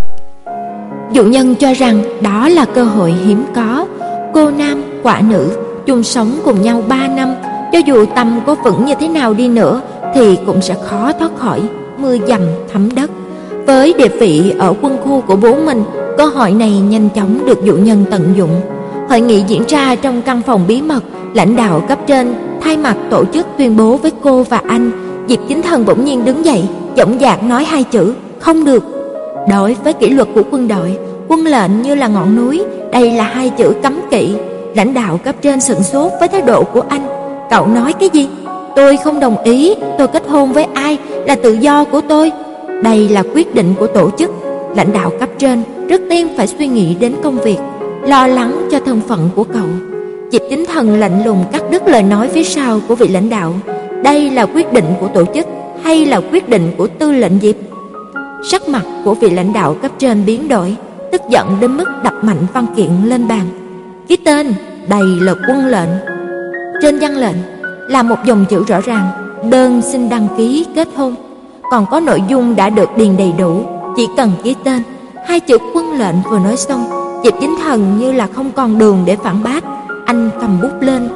Dụ nhân cho rằng đó là cơ hội hiếm có. Cô nam quả nữ chung sống cùng nhau ba năm, cho dù tâm có vững như thế nào đi nữa thì cũng sẽ khó thoát khỏi mưa dầm thấm đất. Với địa vị ở quân khu của bố mình, cơ hội này nhanh chóng được dụ nhân tận dụng. Hội nghị diễn ra trong căn phòng bí mật, lãnh đạo cấp trên thay mặt tổ chức tuyên bố với cô và anh. Diệp Chính Thần bỗng nhiên đứng dậy, dõng dạc nói hai chữ: không được. Đối với kỷ luật của quân đội, quân lệnh như là ngọn núi, đây là hai chữ cấm kỵ. Lãnh đạo cấp trên sửng sốt với thái độ của anh. Cậu nói cái gì? Tôi không đồng ý, tôi kết hôn với ai là tự do của tôi. Đây là quyết định của tổ chức. Lãnh đạo cấp trên trước tiên phải suy nghĩ đến công việc, lo lắng cho thân phận của cậu. Diệp Chính Thần lạnh lùng cắt đứt lời nói phía sau của vị lãnh đạo. Đây là quyết định của tổ chức hay là quyết định của tư lệnh Diệp? Sắc mặt của vị lãnh đạo cấp trên biến đổi, tức giận đến mức đập mạnh văn kiện lên bàn. Ký tên, đây là quân lệnh. Trên văn lệnh là một dòng chữ rõ ràng: đơn xin đăng ký kết hôn. Còn có nội dung đã được điền đầy đủ, chỉ cần ký tên. Hai chữ quân lệnh vừa nói xong, Diệp Chính Thần như là không còn đường để phản bác. Anh cầm bút lên.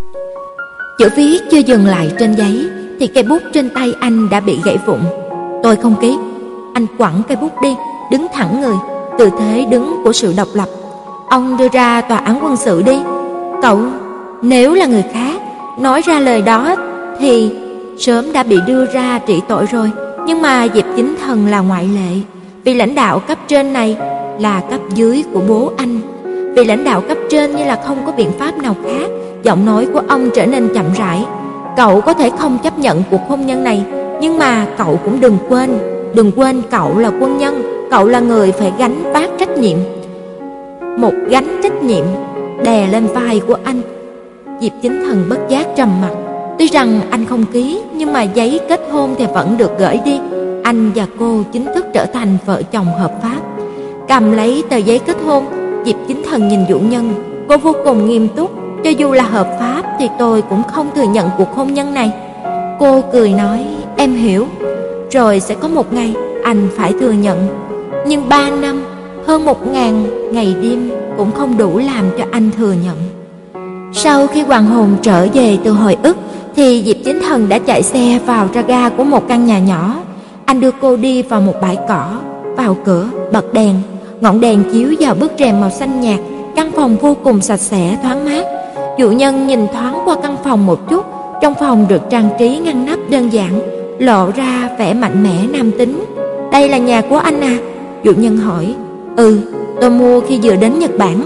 Chữ viết chưa dừng lại trên giấy thì cây bút trên tay anh đã bị gãy vụn. Tôi không ký. Anh quẳng cây bút đi, đứng thẳng người, tư thế đứng của sự độc lập. Ông đưa ra tòa án quân sự đi. Cậu, nếu là người khác nói ra lời đó thì sớm đã bị đưa ra trị tội rồi. Nhưng mà Diệp Chính Thần là ngoại lệ. Vì lãnh đạo cấp trên này là cấp dưới của bố anh. Vì lãnh đạo cấp trên như là không có biện pháp nào khác. Giọng nói của ông trở nên chậm rãi. Cậu có thể không chấp nhận cuộc hôn nhân này, nhưng mà cậu cũng đừng quên, đừng quên cậu là quân nhân, cậu là người phải gánh vác trách nhiệm. một gánh trách nhiệm đè lên vai của anh. Diệp Chính Thần bất giác trầm mặt. Tuy rằng anh không ký, nhưng mà giấy kết hôn thì vẫn được gửi đi. Anh và cô chính thức trở thành vợ chồng hợp pháp. Cầm lấy tờ giấy kết hôn, Diệp Chính Thần nhìn Vũ Nhân. Cô vô cùng nghiêm túc. Cho dù là hợp pháp thì tôi cũng không thừa nhận cuộc hôn nhân này. Cô cười nói, em hiểu. Rồi sẽ có một ngày anh phải thừa nhận. Nhưng ba năm, hơn một ngàn ngày đêm cũng không đủ làm cho anh thừa nhận. Sau khi hoàng hồn trở về từ hồi ức thì Diệp Chính Thần đã chạy xe vào ra ga của một căn nhà nhỏ. Anh đưa cô đi vào một bãi cỏ. Vào cửa, bật đèn. Ngọn đèn chiếu vào bức rèm màu xanh nhạt. Căn phòng vô cùng sạch sẽ, thoáng mát. Dụ Nhân nhìn thoáng qua căn phòng một chút. Trong phòng được trang trí ngăn nắp đơn giản, lộ ra vẻ mạnh mẽ nam tính. Đây là nhà của anh à? Dụ Nhân hỏi. Ừ, tôi mua khi vừa đến Nhật Bản.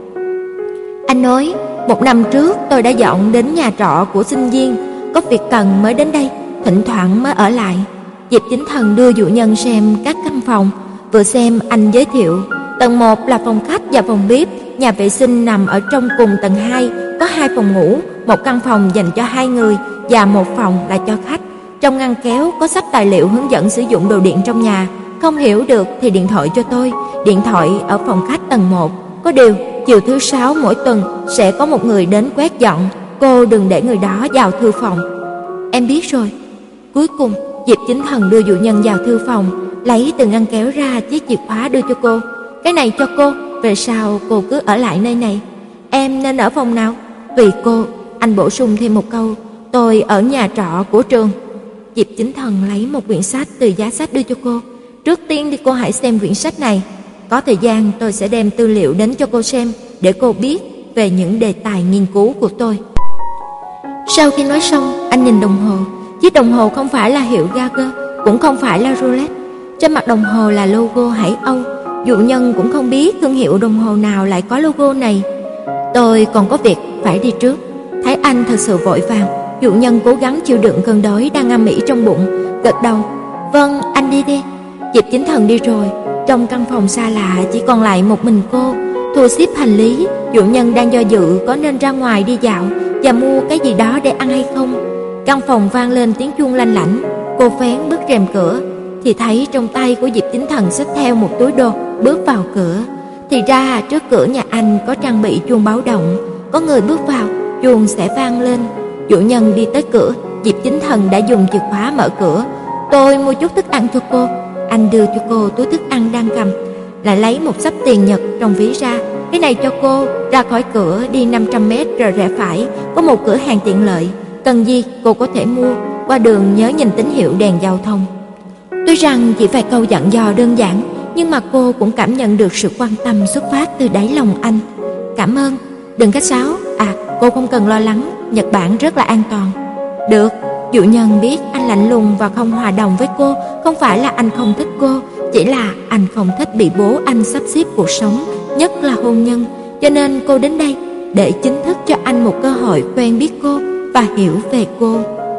Anh nói, một năm trước tôi đã dọn đến nhà trọ của sinh viên, có việc cần mới đến đây, thỉnh thoảng mới ở lại. Diệp Chính Thần đưa Dụ Nhân xem các căn phòng. Vừa xem anh giới thiệu, tầng một là phòng khách và phòng bếp, nhà vệ sinh nằm ở trong cùng tầng hai, có hai phòng ngủ, một căn phòng dành cho hai người và một phòng là cho khách. Trong ngăn kéo có sắp tài liệu hướng dẫn sử dụng đồ điện trong nhà. Không hiểu được thì điện thoại cho tôi. Điện thoại ở phòng khách tầng một. Có điều, chiều thứ sáu mỗi tuần sẽ có một người đến quét dọn. Cô đừng để người đó vào thư phòng. Em biết rồi. Cuối cùng, Diệp Chính Thần đưa Dụ Nhân vào thư phòng, lấy từ ngăn kéo ra chiếc chìa khóa đưa cho cô. Cái này cho cô, về sau cô cứ ở lại nơi này. Em nên ở phòng nào? Tùy cô. Anh bổ sung thêm một câu, tôi ở nhà trọ của trường. Diệp Chính Thần lấy một quyển sách từ giá sách đưa cho cô. Trước tiên thì cô hãy xem quyển sách này. Có thời gian tôi sẽ đem tư liệu đến cho cô xem, để cô biết về những đề tài nghiên cứu của tôi. Sau khi nói xong, anh nhìn đồng hồ. Chiếc đồng hồ không phải là hiệu Geiger, cũng không phải là Rolex. Trên mặt đồng hồ là logo Hải Âu. Dụ Nhân cũng không biết thương hiệu đồng hồ nào lại có logo này. Tôi còn có việc phải đi trước. Thấy anh thật sự vội vàng, Dụ Nhân cố gắng chịu đựng cơn đói đang ngâm mỹ trong bụng, gật đầu. Vâng, anh đi đi. Diệp Chính Thần đi rồi. Trong căn phòng xa lạ chỉ còn lại một mình cô. Thu xếp hành lý, Dụ Nhân đang do dự có nên ra ngoài đi dạo và mua cái gì đó để ăn hay không. Căn phòng vang lên tiếng chuông lanh lảnh. Cô phén bức rèm cửa thì thấy trong tay của Diệp Chính Thần xách theo một túi đồ, bước vào cửa. Thì ra trước cửa nhà anh có trang bị chuông báo động, có người bước vào, chuông sẽ vang lên. Dụ Nhân đi tới cửa, Diệp Chính Thần đã dùng chìa khóa mở cửa. Tôi mua chút thức ăn cho cô. Anh đưa cho cô túi thức ăn đang cầm, lại lấy một xấp tiền Nhật trong ví ra. Cái này cho cô. Ra khỏi cửa đi năm trăm mét rồi rẽ phải, có một cửa hàng tiện lợi, cần gì cô có thể mua. Qua đường nhớ nhìn tín hiệu đèn giao thông. Tuy rằng chỉ vài câu dặn dò đơn giản, nhưng mà cô cũng cảm nhận được sự quan tâm xuất phát từ đáy lòng anh. Cảm ơn, đừng khách sáo. À, cô không cần lo lắng, Nhật Bản rất là an toàn. Được. Dụ Nhân biết anh lạnh lùng và không hòa đồng với cô. Không phải là anh không thích cô, chỉ là anh không thích bị bố anh sắp xếp cuộc sống, nhất là hôn nhân. Cho nên cô đến đây để chính thức cho anh một cơ hội quen biết cô và hiểu về cô.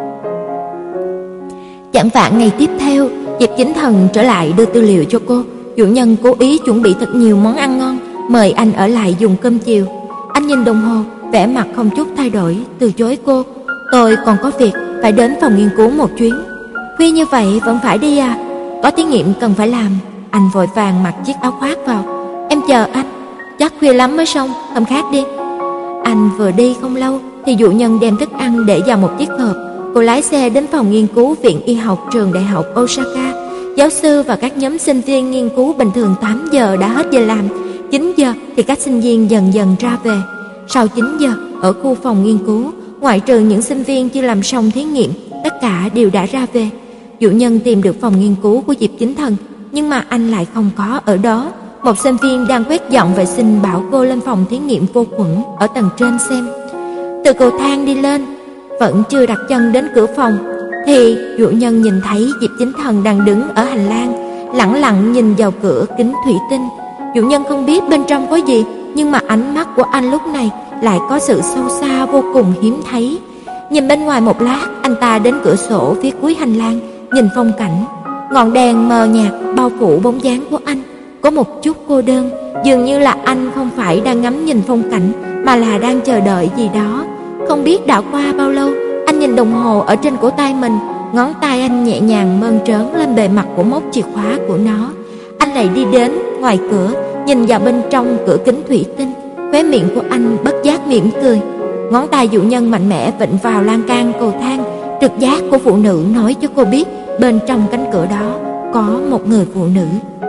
Chẳng vạn ngày tiếp theo, Diệp Chính Thần trở lại đưa tư liệu cho cô. Dụ Nhân cố ý chuẩn bị thật nhiều món ăn ngon, mời anh ở lại dùng cơm chiều. Anh nhìn đồng hồ, vẻ mặt không chút thay đổi, từ chối cô. Tôi còn có việc, phải đến phòng nghiên cứu một chuyến. Khuya như vậy vẫn phải đi à? Có thí nghiệm cần phải làm. Anh vội vàng mặc chiếc áo khoác vào. Em chờ anh, chắc khuya lắm mới xong, hôm khác đi. Anh vừa đi không lâu thì Dụ Nhân đem thức ăn để vào một chiếc hộp. Cô lái xe đến phòng nghiên cứu Viện Y học trường Đại học Osaka. Giáo sư và các nhóm sinh viên nghiên cứu bình thường tám giờ đã hết giờ làm. chín giờ thì các sinh viên dần dần ra về. Sau chín giờ, ở khu phòng nghiên cứu, ngoại trừ những sinh viên chưa làm xong thí nghiệm, tất cả đều đã ra về. Dụ Nhân tìm được phòng nghiên cứu của Diệp Chính Thần, nhưng mà anh lại không có ở đó. Một sinh viên đang quét dọn vệ sinh bảo cô lên phòng thí nghiệm vô khuẩn ở tầng trên xem. Từ cầu thang đi lên, vẫn chưa đặt chân đến cửa phòng thì Dụ Nhân nhìn thấy Diệp Chính Thần đang đứng ở hành lang, lẳng lặng nhìn vào cửa kính thủy tinh. Dụ Nhân không biết bên trong có gì, nhưng mà ánh mắt của anh lúc này lại có sự sâu xa vô cùng hiếm thấy. Nhìn bên ngoài một lát, anh ta đến cửa sổ phía cuối hành lang, nhìn phong cảnh. Ngọn đèn mờ nhạt bao phủ bóng dáng của anh. có một chút cô đơn, dường như là anh không phải đang ngắm nhìn phong cảnh mà là đang chờ đợi gì đó. Không biết đã qua bao lâu, anh nhìn đồng hồ ở trên cổ tay mình, ngón tay anh nhẹ nhàng mơn trớn lên bề mặt của móc chìa khóa của nó. Anh lại đi đến ngoài cửa, nhìn vào bên trong cửa kính thủy tinh, khóe miệng của anh bất giác mỉm cười. Ngón tay dụ nhân mạnh mẽ vịn vào lan can cầu thang, trực giác của phụ nữ nói cho cô biết bên trong cánh cửa đó có một người phụ nữ.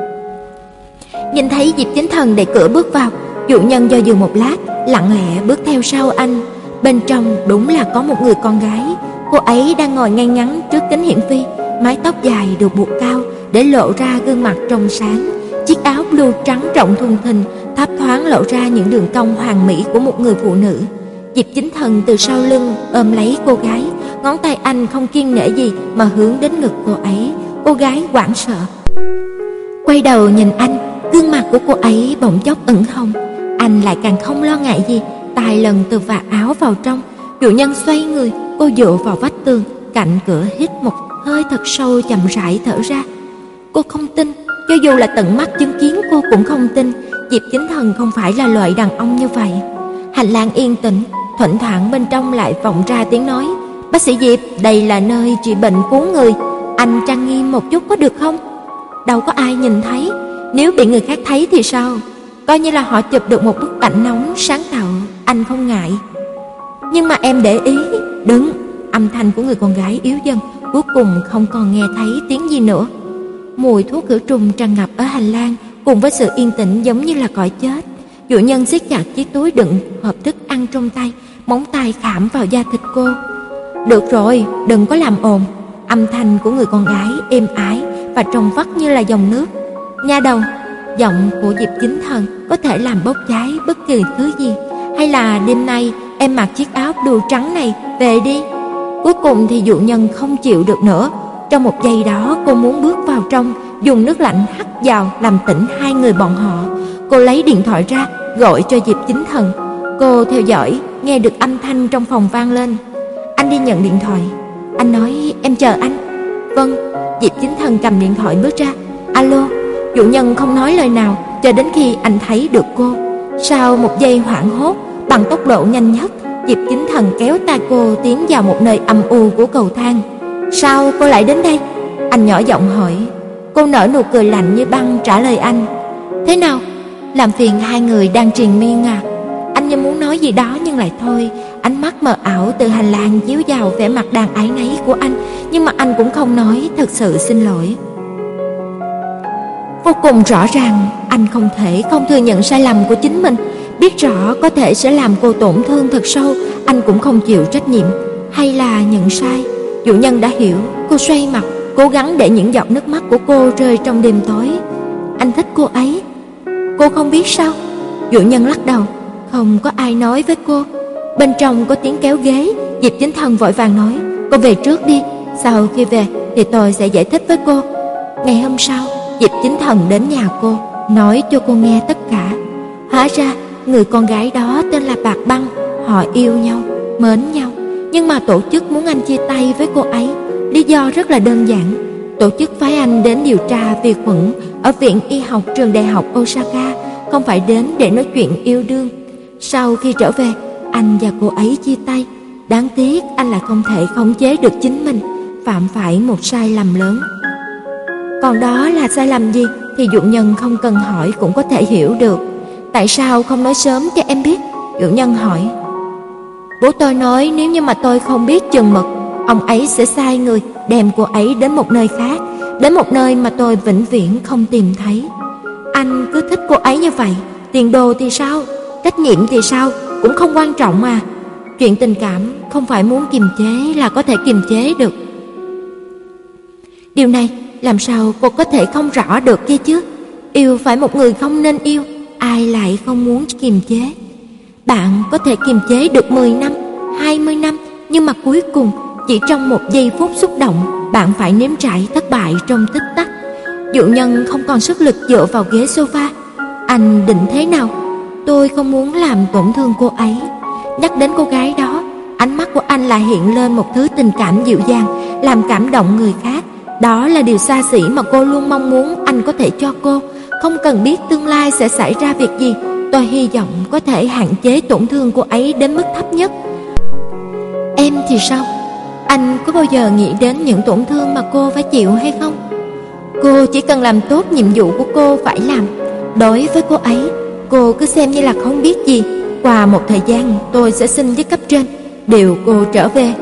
Nhìn thấy Diệp Chính Thần đẩy cửa bước vào, dụ nhân do dự một lát, lặng lẽ bước theo sau anh. Bên trong đúng là có một người con gái. Cô ấy đang ngồi ngay ngắn trước kính hiển vi, mái tóc dài được buộc cao để lộ ra gương mặt trong sáng. Chiếc áo blue trắng rộng thùng thình thấp thoáng lộ ra những đường cong hoàn mỹ của một người phụ nữ. Diệp Chính Thần từ sau lưng ôm lấy cô gái, ngón tay anh không kiêng nể gì mà hướng đến ngực cô ấy. Cô gái hoảng sợ, quay đầu nhìn anh, gương mặt của cô ấy bỗng chốc ửng hồng. Anh lại càng không lo ngại gì, tay lần từ vạt áo vào trong. Dụ nhân xoay người, cô dựa vào vách tường cạnh cửa, hít một hơi thật sâu, chậm rãi thở ra. Cô không tin, cho dù là tận mắt chứng kiến cô cũng không tin. Diệp Chính Thần không phải là loại đàn ông như vậy. Hành lang yên tĩnh, thỉnh thoảng bên trong lại vọng ra tiếng nói: "Bác sĩ Diệp, đây là nơi trị bệnh cứu người, anh trang nghiêm một chút có được không?" Đâu có ai nhìn thấy, nếu bị người khác thấy thì sao? Coi như là họ chụp được một bức ảnh nóng sáng tạo, anh không ngại. Nhưng mà em để ý, đứng. Âm thanh của người con gái yếu dần, cuối cùng không còn nghe thấy tiếng gì nữa. Mùi thuốc khử trùng tràn ngập ở hành lang, cùng với sự yên tĩnh giống như là cõi chết. Dụ nhân siết chặt chiếc túi đựng hộp thức ăn trong tay, móng tay khảm vào da thịt cô. "Được rồi, đừng có làm ồn." Âm thanh của người con gái êm ái và trong vắt như là dòng nước. "Nha đầu." Giọng của Diệp Chính Thần có thể làm bốc cháy bất kỳ thứ gì. "Hay là đêm nay em mặc chiếc áo blue trắng này về đi." Cuối cùng thì dụ nhân không chịu được nữa. Trong một giây đó cô muốn bước vào trong, dùng nước lạnh hắt vào làm tỉnh hai người bọn họ. Cô lấy điện thoại ra gọi cho Diệp Chính Thần. Cô theo dõi, nghe được âm thanh trong phòng vang lên. Anh đi nhận điện thoại. Anh nói: "Em chờ anh." "Vâng." Diệp Chính Thần cầm điện thoại bước ra. "Alo." Dụ nhân không nói lời nào cho đến khi anh thấy được cô. Sau một giây hoảng hốt, bằng tốc độ nhanh nhất, Diệp Chính Thần kéo tay cô tiến vào một nơi âm u của cầu thang. "Sao cô lại đến đây?" Anh nhỏ giọng hỏi. Cô nở nụ cười lạnh như băng trả lời anh: "Thế nào? Làm phiền hai người đang triền miên à?" Anh như muốn nói gì đó nhưng lại thôi. Ánh mắt mờ ảo từ hành lang chiếu vào vẻ mặt đang áy náy của anh, nhưng mà anh cũng không nói thật sự xin lỗi. Vô cùng rõ ràng, anh không thể không thừa nhận sai lầm của chính mình. Biết rõ có thể sẽ làm cô tổn thương thật sâu, anh cũng không chịu trách nhiệm. Hay là nhận sai? Dụ nhân đã hiểu. Cô xoay mặt, cố gắng để những giọt nước mắt của cô rơi trong đêm tối. Anh thích cô ấy. Cô không biết sao? Dụ nhân lắc đầu. Không có ai nói với cô. Bên trong có tiếng kéo ghế. Diệp Chính Thần vội vàng nói: "Cô về trước đi, sau khi về thì tôi sẽ giải thích với cô." Ngày hôm sau, Diệp Chính Thần đến nhà cô, nói cho cô nghe tất cả. Hóa ra người con gái đó tên là Bạc Băng. Họ yêu nhau, mến nhau, nhưng mà tổ chức muốn anh chia tay với cô ấy. Lý do rất là đơn giản. Tổ chức phái anh đến điều tra vi khuẩn ở viện y học trường đại học Osaka, không phải đến để nói chuyện yêu đương. Sau khi trở về, anh và cô ấy chia tay. Đáng tiếc anh lại không thể khống chế được chính mình, phạm phải một sai lầm lớn. Còn đó là sai lầm gì thì dụ nhân không cần hỏi cũng có thể hiểu được. Tại sao không nói sớm cho em biết? Dụ nhân hỏi. Bố tôi nói nếu như mà tôi không biết chừng mực, ông ấy sẽ sai người đem cô ấy đến một nơi khác, đến một nơi mà tôi vĩnh viễn không tìm thấy. Anh cứ thích cô ấy như vậy, tiền đồ thì sao? Trách nhiệm thì sao? Cũng không quan trọng mà. Chuyện tình cảm không phải muốn kiềm chế là có thể kiềm chế được. Điều này làm sao cô có thể không rõ được kia chứ? Yêu phải một người không nên yêu, ai lại không muốn kiềm chế? Bạn có thể kiềm chế được mười năm, hai mươi năm, nhưng mà cuối cùng chỉ trong một giây phút xúc động, bạn phải nếm trải thất bại trong tích tắc. Dụ nhân không còn sức lực dựa vào ghế sofa. Anh định thế nào? Tôi không muốn làm tổn thương cô ấy. Nhắc đến cô gái đó, ánh mắt của anh lại hiện lên một thứ tình cảm dịu dàng, làm cảm động người khác. Đó là điều xa xỉ mà cô luôn mong muốn anh có thể cho cô. không cần biết tương lai sẽ xảy ra việc gì, tôi hy vọng có thể hạn chế tổn thương cô ấy đến mức thấp nhất. Em thì sao? Anh có bao giờ nghĩ đến những tổn thương mà cô phải chịu hay không? Cô chỉ cần làm tốt nhiệm vụ của cô phải làm. Đối với cô ấy, cô cứ xem như là không biết gì. Qua một thời gian tôi sẽ xin với cấp trên điều cô trở về.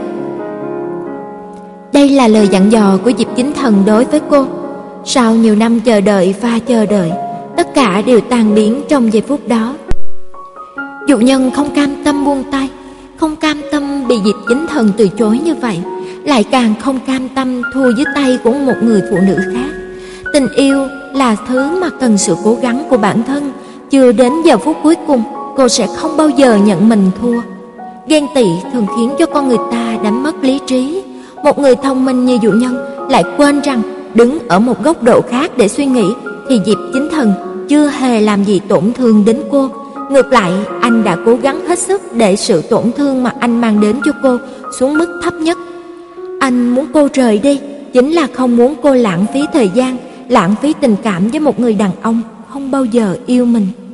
Đây là lời dặn dò của Diệp Chính Thần đối với cô. Sau nhiều năm chờ đợi và chờ đợi, tất cả đều tan biến trong giây phút đó. Dụ Nhân không cam tâm buông tay, không cam tâm bị Diệp Chính Thần từ chối như vậy, lại càng không cam tâm thua dưới tay của một người phụ nữ khác. Tình yêu là thứ mà cần sự cố gắng của bản thân, chưa đến giờ phút cuối cùng cô sẽ không bao giờ nhận mình thua. Ghen tị thường khiến cho con người ta đánh mất lý trí. Một người thông minh như Dụ Nhân lại quên rằng đứng ở một góc độ khác để suy nghĩ thì Diệp Chính Thần chưa hề làm gì tổn thương đến cô. Ngược lại, anh đã cố gắng hết sức để sự tổn thương mà anh mang đến cho cô xuống mức thấp nhất. Anh muốn cô rời đi, chính là không muốn cô lãng phí thời gian, lãng phí tình cảm với một người đàn ông không bao giờ yêu mình.